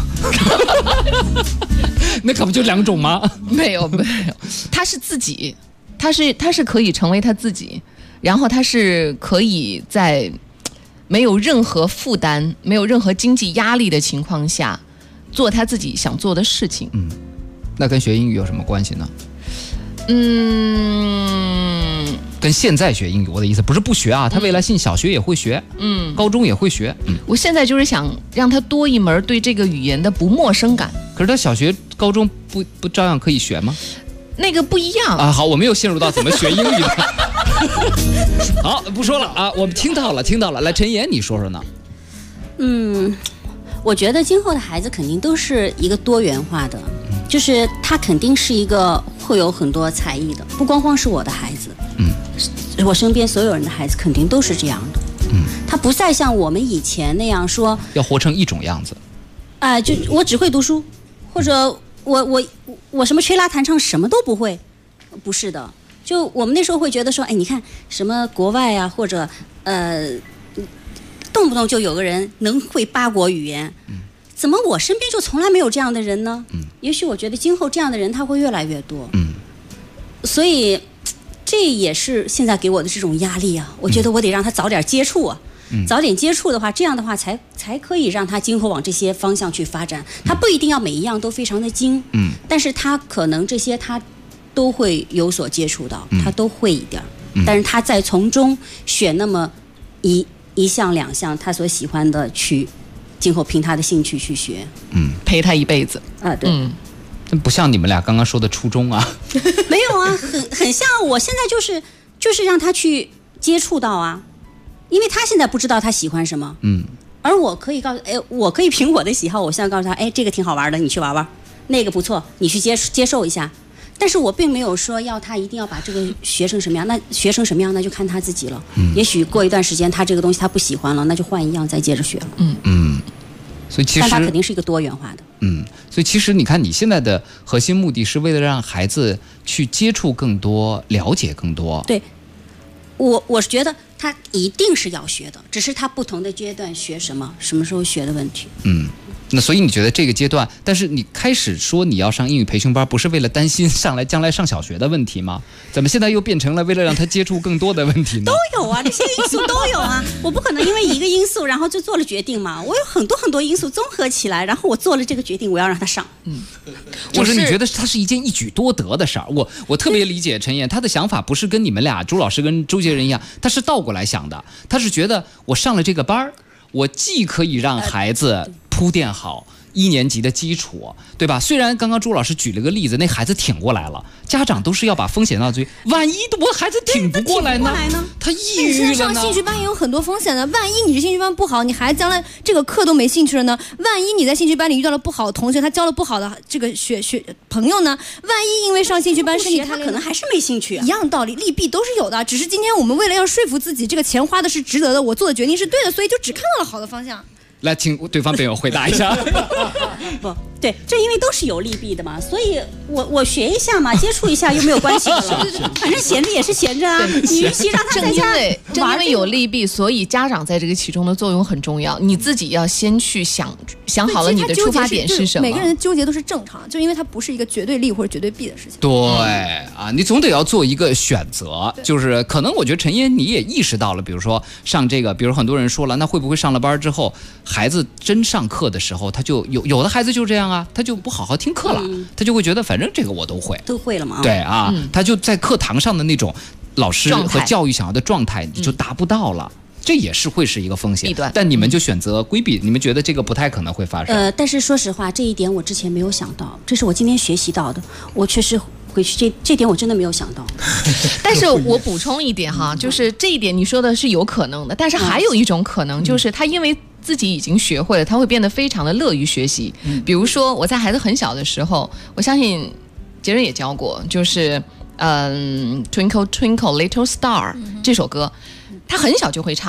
Speaker 7: 那可不就2种吗？
Speaker 8: 没有，他是自己，他是可以成为他自己，然后他是可以在没有任何负担、没有任何经济压力的情况下，做他自己想做的事情。
Speaker 7: 那跟学英语有什么关系呢？跟现在学英语，我的意思不是不学啊，他未来小学也会学，高中也会学。
Speaker 8: 我现在就是想让他多一门对这个语言的不陌生感。
Speaker 7: 可是他小学、高中不照样可以学吗？
Speaker 8: 那个不一样
Speaker 7: 啊。好，我们又陷入到怎么学英语的。好，不说了啊，我们听到了。来，陈妍，你说说呢？
Speaker 12: 我觉得今后的孩子肯定都是一个多元化的，就是他肯定是一个会有很多才艺的，不光是我的孩子，我身边所有人的孩子肯定都是这样的。他不再像我们以前那样说
Speaker 7: 要活成一种样子，
Speaker 12: 就我只会读书，或者我什么吹拉弹唱什么都不会，不是的。就我们那时候会觉得说，你看什么国外啊，或者动不动就有个人能会8国语言，怎么我身边就从来没有这样的人呢？也许我觉得今后这样的人他会越来越多。所以这也是现在给我的这种压力啊，我觉得我得让他早点接触啊。早点接触的话，这样的话才可以让他今后往这些方向去发展。他不一定要每一样都非常的精，但是他可能这些他都会有所接触到，他都会一点，但是他再从中选那么一项2项他所喜欢的去，今后凭他的兴趣去学，
Speaker 8: 陪他一辈子
Speaker 12: 啊，对。
Speaker 7: 不像你们俩刚刚说的初中啊。
Speaker 12: 没有啊，很像我现在就是让他去接触到啊。因为他现在不知道他喜欢什么，而我可以告诉，我可以凭我的喜好，我现在告诉他，这个挺好玩的，你去玩玩，那个不错，你去接受一下。但是我并没有说要他一定要把这个学成什么样，那学成什么样，那就看他自己了。也许过一段时间，他这个东西他不喜欢了，那就换一样再接着学了。
Speaker 7: 所以其实，
Speaker 12: 但他肯定是一个多元化的。
Speaker 7: 所以其实你看，你现在的核心目的是为了让孩子去接触更多，了解更多。
Speaker 12: 对。我是觉得他一定是要学的，只是他不同的阶段学什么时候学的问题。
Speaker 7: 那所以你觉得这个阶段，但是你开始说你要上英语培训班，不是为了担心将来上小学的问题吗？怎么现在又变成了为了让他接触更多的问题呢？
Speaker 12: 都有啊，这些因素都有啊。我不可能因为一个因素然后就做了决定嘛，我有很多因素综合起来，然后我做了这个决定，我要让他上。
Speaker 7: 就是你觉得它是一件一举多得的事儿。我特别理解陈妍，他的想法不是跟你们俩朱老师跟周杰伦一样，他是倒过来想的。他是觉得我上了这个班，我既可以让孩子铺垫好1年级的基础，对吧？虽然刚刚朱老师举了个例子，那孩子挺过来了，家长都是要把风险到最，万一我孩子挺不过来呢？他抑郁了呢？
Speaker 11: 上兴趣班也有很多风险的，万一你这兴趣班不好，你孩子将来这个课都没兴趣了呢？万一你在兴趣班里遇到了不好的同学，他交了不好的这个朋友呢？万一因为上兴趣班身体
Speaker 12: 他可能还是没兴趣啊。
Speaker 11: 一样道理，利弊都是有的，只是今天我们为了要说服自己这个钱花的是值得的，我做的决定是对的，所以就只看到了好的方向。
Speaker 7: 来，请对方辩友回答一下。
Speaker 12: 不对，这因为都是有利弊的嘛，所以我学一下嘛，接触一下又没有关系的了。反正闲着也是闲着啊，你与其让他在家
Speaker 8: 正因为有利弊，所以家长在这个其中的作用很重要。你自己要先去想好了你的出发点是什么。
Speaker 11: 每个人的纠结都是正常，就因为它不是一个绝对利或者绝对弊的事情。
Speaker 7: 对啊，你总得要做一个选择，就是可能我觉得陈妍你也意识到了，比如说上这个，比如很多人说了，那会不会上了班之后，孩子真上课的时候，他就有的孩子就这样啊，他就不好好听课了，他就会觉得反正这个我都会
Speaker 12: 了嘛。
Speaker 7: 对啊，他就在课堂上的那种老师和教育想要的状态你就达不到了。这也是会是一个风险，但你们就选择规避，你们觉得这个不太可能会发生。
Speaker 12: 但是说实话，这一点我之前没有想到，这是我今天学习到的，我确实回去这点我真的没有想到。
Speaker 8: 但是我补充一点哈，就是这一点你说的是有可能的，但是还有一种可能，就是他因为自己已经学会了，他会变得非常的乐于学习。比如说我在孩子很小的时候，我相信杰伦也教过，就是Twinkle Twinkle Little Star 这首歌，他很小就会唱。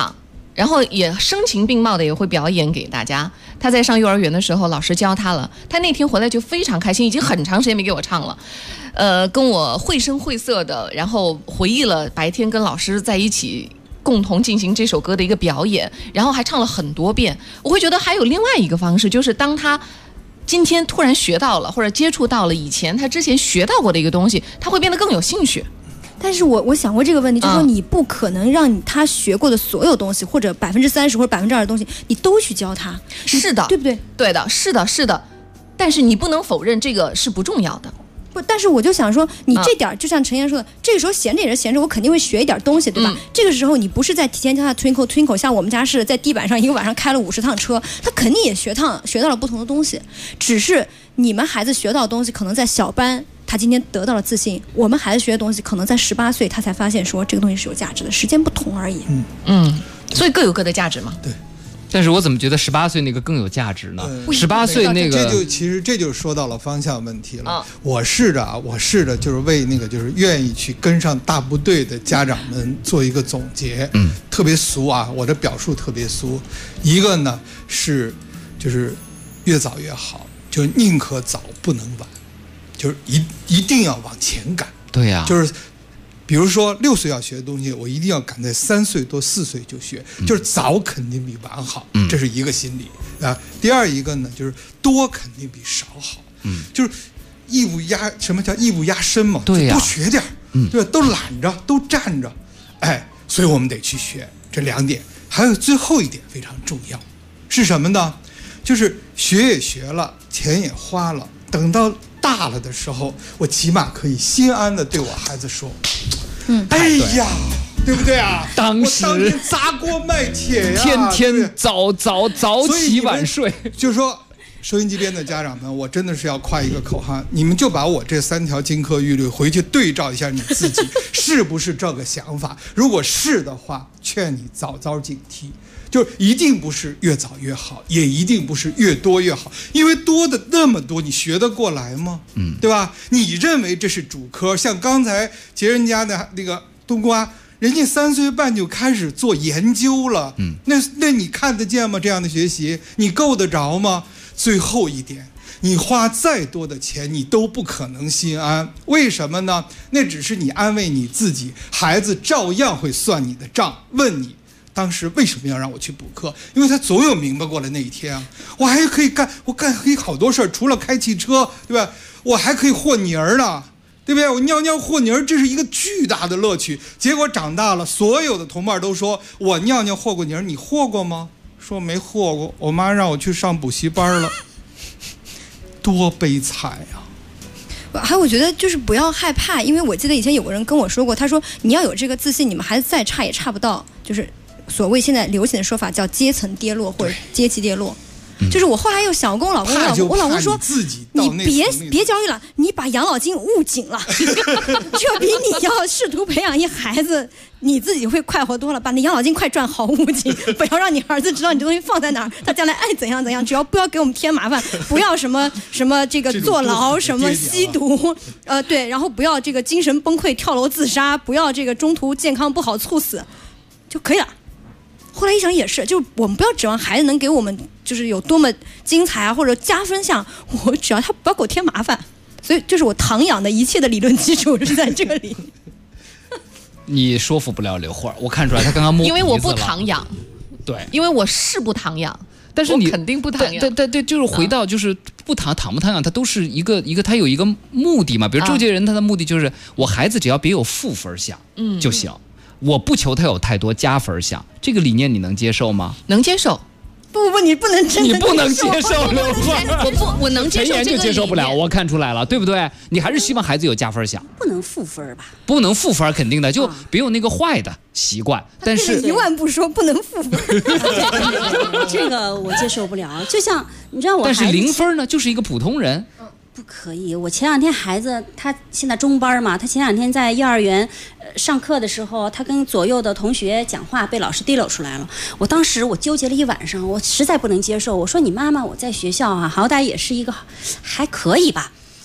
Speaker 8: 然后也声情并茂的也会表演给大家。他在上幼儿园的时候，老师教他了，他那天回来就非常开心，已经很长时间没给我唱了，跟我绘声绘色的，然后回忆了白天跟老师在一起共同进行这首歌的一个表演，然后还唱了很多遍。我会觉得还有另外一个方式，就是当他今天突然学到了或者接触到了以前他之前学到过的一个东西，他会变得更有兴趣。
Speaker 11: 但是我想过这个问题，就是说你不可能让他学过的所有东西，或者30%或者20%的东西，你都去教他。
Speaker 8: 是的，
Speaker 11: 对不对？
Speaker 8: 对的，是的，是的。但是你不能否认这个是不重要的。
Speaker 11: 不，但是我就想说，你这点就像陈岩说的，这个时候闲着也是闲着，我肯定会学一点东西，对吧？这个时候你不是在提前教他 twinkle， 像我们家是在地板上一个晚上开了50趟车，他肯定也学到了不同的东西。只是你们孩子学到的东西，可能在小班他今天得到了自信，我们孩子学的东西，可能在18岁他才发现说这个东西是有价值的，时间不同而已。
Speaker 8: 所以各有各的价值嘛。
Speaker 19: 对。
Speaker 7: 但是我怎么觉得18岁那个更有价值呢？18岁那个，
Speaker 19: 其实这就说到了方向问题了。我试着就是为那个就是愿意去跟上大部队的家长们做一个总结。特别俗啊，我的表述特别俗。一个呢是就是越早越好，就宁可早不能晚，就是一定要往前赶。
Speaker 7: 对呀，
Speaker 19: 就是。比如说6岁要学的东西，我一定要赶在3岁多4岁就学，就是早肯定比晚好，这是一个心理啊。第二一个呢，就是多肯定比少好，就是什么叫艺不压身嘛，
Speaker 7: 对呀，
Speaker 19: 多学点，对吧？都懒着，都站着，所以我们得去学这2点。还有最后一点非常重要，是什么呢？就是学也学了，钱也花了，等到大了的时候，我起码可以心安的对我孩子说，哎呀，对不对啊？
Speaker 7: 当时
Speaker 19: 我当年砸锅卖铁呀，
Speaker 7: 天天早起晚睡。
Speaker 19: 就是说，收音机边的家长们，我真的是要夸一个口号，你们就把我这3条金科玉律回去对照一下你自己，是不是这个想法？如果是的话，劝你早警惕。就一定不是越早越好，也一定不是越多越好，因为多的那么多，你学得过来吗？对吧？你认为这是主科，像刚才杰人家的那个冬瓜，人家3岁半就开始做研究了，那你看得见吗？这样的学习，你够得着吗？最后一点，你花再多的钱，你都不可能心安。为什么呢？那只是你安慰你自己，孩子照样会算你的账，问你。当时为什么要让我去补课？因为他总有明白过来那一天啊！我还可以干好多事儿，除了开汽车，对吧？我还可以和泥儿呢，对不对？我尿和泥儿，这是一个巨大的乐趣。结果长大了，所有的同伴都说我尿和过泥儿，你和过吗？说没和过，我妈让我去上补习班了，多悲惨呀！
Speaker 11: 还有我觉得就是不要害怕，因为我记得以前有个人跟我说过，他说你要有这个自信，你们孩子再差也差不到，就是所谓现在流行的说法叫阶层跌落或者阶级跌落。就是我后来又想跟我老公说，你别焦虑了，你把养老金捂紧了，这比你要试图培养一孩子，你自己会快活多了。把那养老金快赚好，捂紧，不要让你儿子知道你这东西放在哪儿，他将来爱怎样怎样，只要不要给我们添麻烦，不要什么这个坐牢，什么吸毒，对，然后不要这个精神崩溃跳楼自杀，不要这个中途健康不好猝死，就可以了。后来一想也是，就我们不要指望孩子能给我们就是有多么精彩啊或者加分项，我只要他不要给我添麻烦，所以就是我唐养的一切的理论基础是在这里。
Speaker 7: 你说服不了刘慧，我看出来他刚刚摸鼻子了。
Speaker 8: 因为我不唐养，
Speaker 7: 对，
Speaker 8: 因为我是不唐养，
Speaker 7: 但是你
Speaker 8: 肯定不唐养。
Speaker 7: 对，就是回到就是不唐不唐养，它都是一个他有一个目的嘛。比如周杰伦他的目的就是我孩子只要别有负分项就行。我不求他有太多加分项，这个理念你能接受吗？
Speaker 8: 能接受。
Speaker 11: 不，你不能真的，
Speaker 7: 你不能接受刘慧，
Speaker 8: 我能接受这个理念，
Speaker 7: 陈岩就接受不了，我看出来了，对不对？你还是希望孩子有加分项，
Speaker 12: 不能负分吧？
Speaker 7: 不能负分，肯定的，就别有那个坏的习惯。但是
Speaker 11: 1万步说不能负分，
Speaker 12: 这个我接受不了。就像你知道我，
Speaker 7: 但是0分呢，就是一个普通人。
Speaker 12: 不可以，我前2天孩子他现在中班嘛，他前2天在幼儿园上课的时候，他跟左右的同学讲话被老师提溜出来了。我当时我纠结了一晚上，我实在不能接受。我说你妈妈我在学校啊，好歹也是一个还可以吧，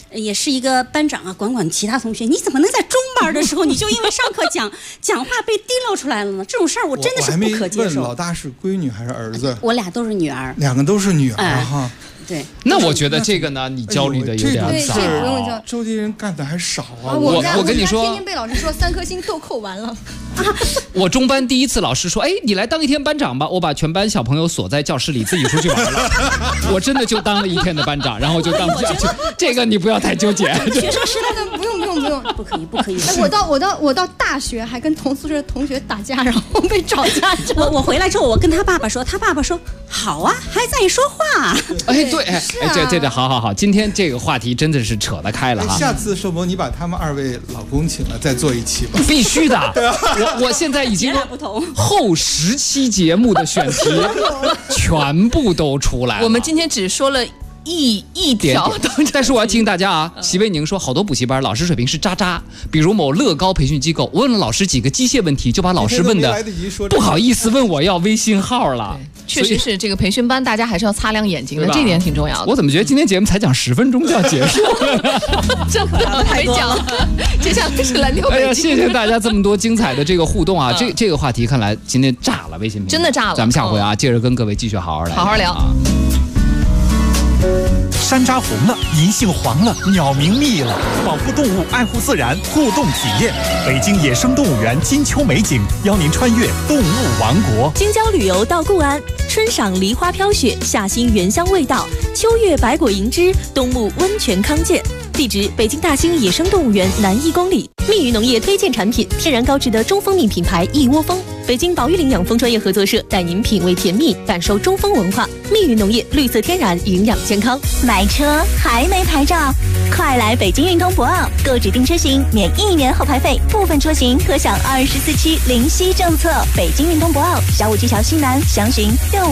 Speaker 12: 也是一个班长啊，管其他同学。你怎么能在中班的时候，你就因为上课讲话被滴漏出来了呢？这种事儿我真的是不可接受。
Speaker 19: 我还没问老大是闺女还是儿子？
Speaker 12: 我俩都是女儿。
Speaker 19: 两个都是女儿哈。
Speaker 12: 对，
Speaker 7: 那我觉得这个呢，你焦虑的有点早。
Speaker 19: 周地人干的还少啊！
Speaker 11: 我
Speaker 7: 跟你说，
Speaker 11: 天天被老师说3颗星都扣完了。
Speaker 7: 我中班第一次，老师说：“哎，你来当一天班长吧。”我把全班小朋友锁在教室里，自己出去玩了。我真的就当了1天的班长，然后就当不下去。这个你不要太纠结。
Speaker 11: 学生时代的不用，
Speaker 12: 不可以。
Speaker 11: 我到大学还跟同宿舍同学打架，然后被找家长。
Speaker 12: 我回来之后，我跟他爸爸说，他爸爸说：“好啊，还在说话。”
Speaker 7: 哎，对，这好，今天这个话题真的是扯得开了哈。
Speaker 19: 下次寿萌你把他们2位老公请了，再做一期吧。
Speaker 7: 必须的。我现在已经后10期节目的选题全部都出来了。
Speaker 8: 我们今天只说了一条，
Speaker 7: 但是我要提醒大家啊，席卫宁说好多补习班老师水平是渣，比如某乐高培训机构，问了老师几个机械问题，就把老师问的不好意思问我要微信号了。
Speaker 8: 确实是这个培训班，大家还是要擦亮眼睛的，这点挺重要的。
Speaker 7: 我怎么觉得今天节目才讲10分钟就要结束了？
Speaker 8: 这还讲了，接下来是蓝调北京。
Speaker 7: 谢谢大家这么多精彩的这个互动啊！这个话题看来今天炸了，微信平台
Speaker 8: 真的炸了。
Speaker 7: 咱们下回啊，接着跟各位继续好好
Speaker 8: 聊。
Speaker 21: 山楂红了，银杏黄了，鸟鸣密了，保护动物，爱护自然，互动体验。北京野生动物园金秋美景，邀您穿越动物王国。
Speaker 9: 京郊旅游到固安，春赏梨花飘雪，夏欣原香味道，秋月百果银枝，冬沐温泉康健。地址：北京大兴野生动物园南1公里。蜜语农业推荐产品：天然高质的中蜂蜜品牌一窝蜂。北京保育领养蜂专业合作社带您品味甜蜜，感受中蜂文化。蜜语农业，绿色天然，营养健康。
Speaker 6: 买车还没牌照，快来北京运通博奥，购指定车型免1年后排费，部分车型可享24期零息政策。北京运通博奥，小武技桥西南，详询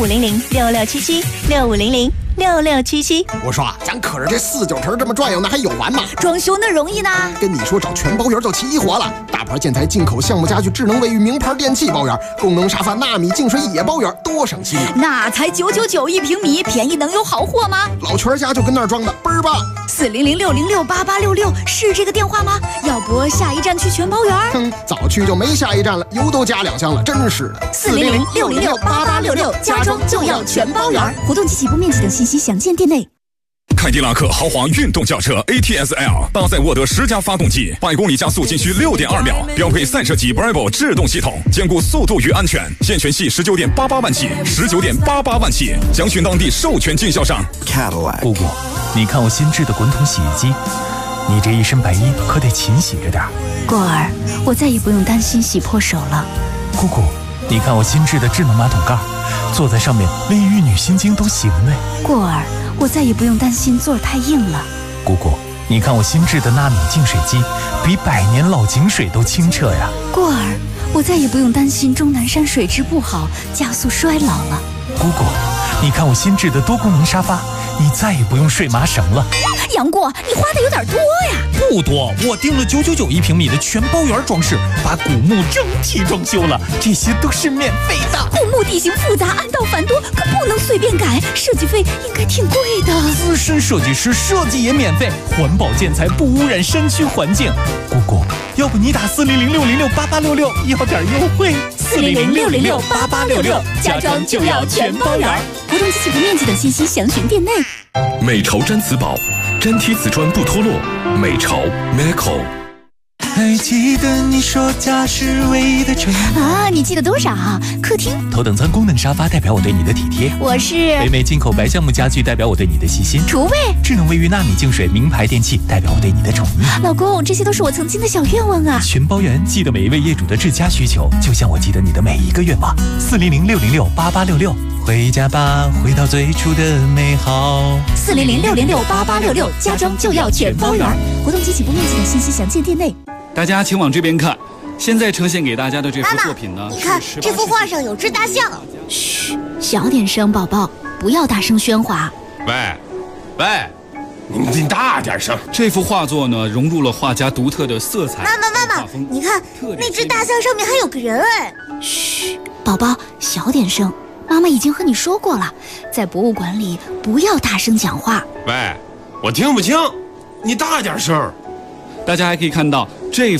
Speaker 6: 6500-6677，6500-6677。
Speaker 10: 我说啊，咱可是这4-9成这么转悠，那还有完吗？
Speaker 6: 装修那容易呢。
Speaker 10: 跟你说，找全包园就齐活了。大牌建材、进口项目家具、智能卫浴、名牌电器包园，功能沙发、纳米净水也包园，多省心。
Speaker 6: 那才9991平米，便宜能有好货吗？
Speaker 10: 老全家就跟那儿装的，倍儿棒。
Speaker 6: 400-606-8866是这个电话吗？要不下一站去全包园？
Speaker 10: 早去就没下一站了，油都加2箱了，真是的。
Speaker 6: 400-606-8866，家装就要全包园。活动及起步面积等信息详见店内。
Speaker 13: 凯迪拉克豪华运动轿车 ATS-L 搭载沃德10加发动机，100公里加速仅需6.2秒，标配散射级 Bravo 制动系统，兼顾速度与安全。现权系19.88万起，19.88万起，详询当地授权经销商。
Speaker 21: 姑姑，你看我新制的滚筒洗衣机，你这一身白衣可得勤洗着点。
Speaker 6: 过儿，我再也不用担心洗破手了。
Speaker 21: 姑姑，你看我新制的智能马桶盖，坐在上面连玉女心经都行嘞。
Speaker 6: 过儿，我再也不用担心座儿太硬了。
Speaker 21: 姑姑，你看我新制的纳米净水机，比100年老井水都清澈呀。
Speaker 6: 过儿，我再也不用担心钟南山水质不好，加速衰老了。
Speaker 21: 姑姑，你看我新制的多功能沙发，你再也不用睡麻绳了。
Speaker 6: 杨过，你花的有点多呀。
Speaker 21: 不多，我订了9991平米的全包园装饰，把古墓整体装修了，这些都是免费的。
Speaker 6: 古墓地形复杂，暗道繁多，可不能随便改，设计费应该挺贵的。
Speaker 21: 资深设计师设计也免费，环保建材不污染山区环境。姑姑，要不你打400-606-8866要点优惠。
Speaker 6: 400-606-8866，家装就要全包园。活动及起步面积等信息详询店内。
Speaker 1: 美潮毡瓷宝，粘贴瓷砖不脱落。美潮 Meco。
Speaker 21: 还记得你说家是唯一的纯
Speaker 6: 啊？你记得多少？客厅
Speaker 21: 头等舱功能沙发代表我对你的体贴，
Speaker 6: 我是
Speaker 21: 北美进口白橡木家具代表我对你的细心，
Speaker 6: 厨卫
Speaker 21: 智能卫浴纳米净水名牌电器代表我对你的宠溺。
Speaker 6: 老公，这些都是我曾经的小愿望啊！
Speaker 21: 全包园记得每一位业主的至佳需求，就像我记得你的每一个愿望。400-606-8866，回家吧，回到最初的美好。
Speaker 6: 400-606-8866，家装就要全包园。活动及起步面积等信息详见店内。
Speaker 24: 大家请往这边看，现在呈现给大家的这幅作品呢，
Speaker 6: 你看这幅画上有只大象。嘘，小点声，宝宝，不要大声喧哗。
Speaker 24: 喂，你大点声。这幅画作呢，融入了画家独特的色彩。
Speaker 6: 妈妈，你看那只大象上面还有个人哎。嘘，宝宝，小点声。妈妈已经和你说过了，在博物馆里不要大声讲话。
Speaker 24: 喂，我听不清。
Speaker 22: 你大点声。
Speaker 24: 大家还可以看到这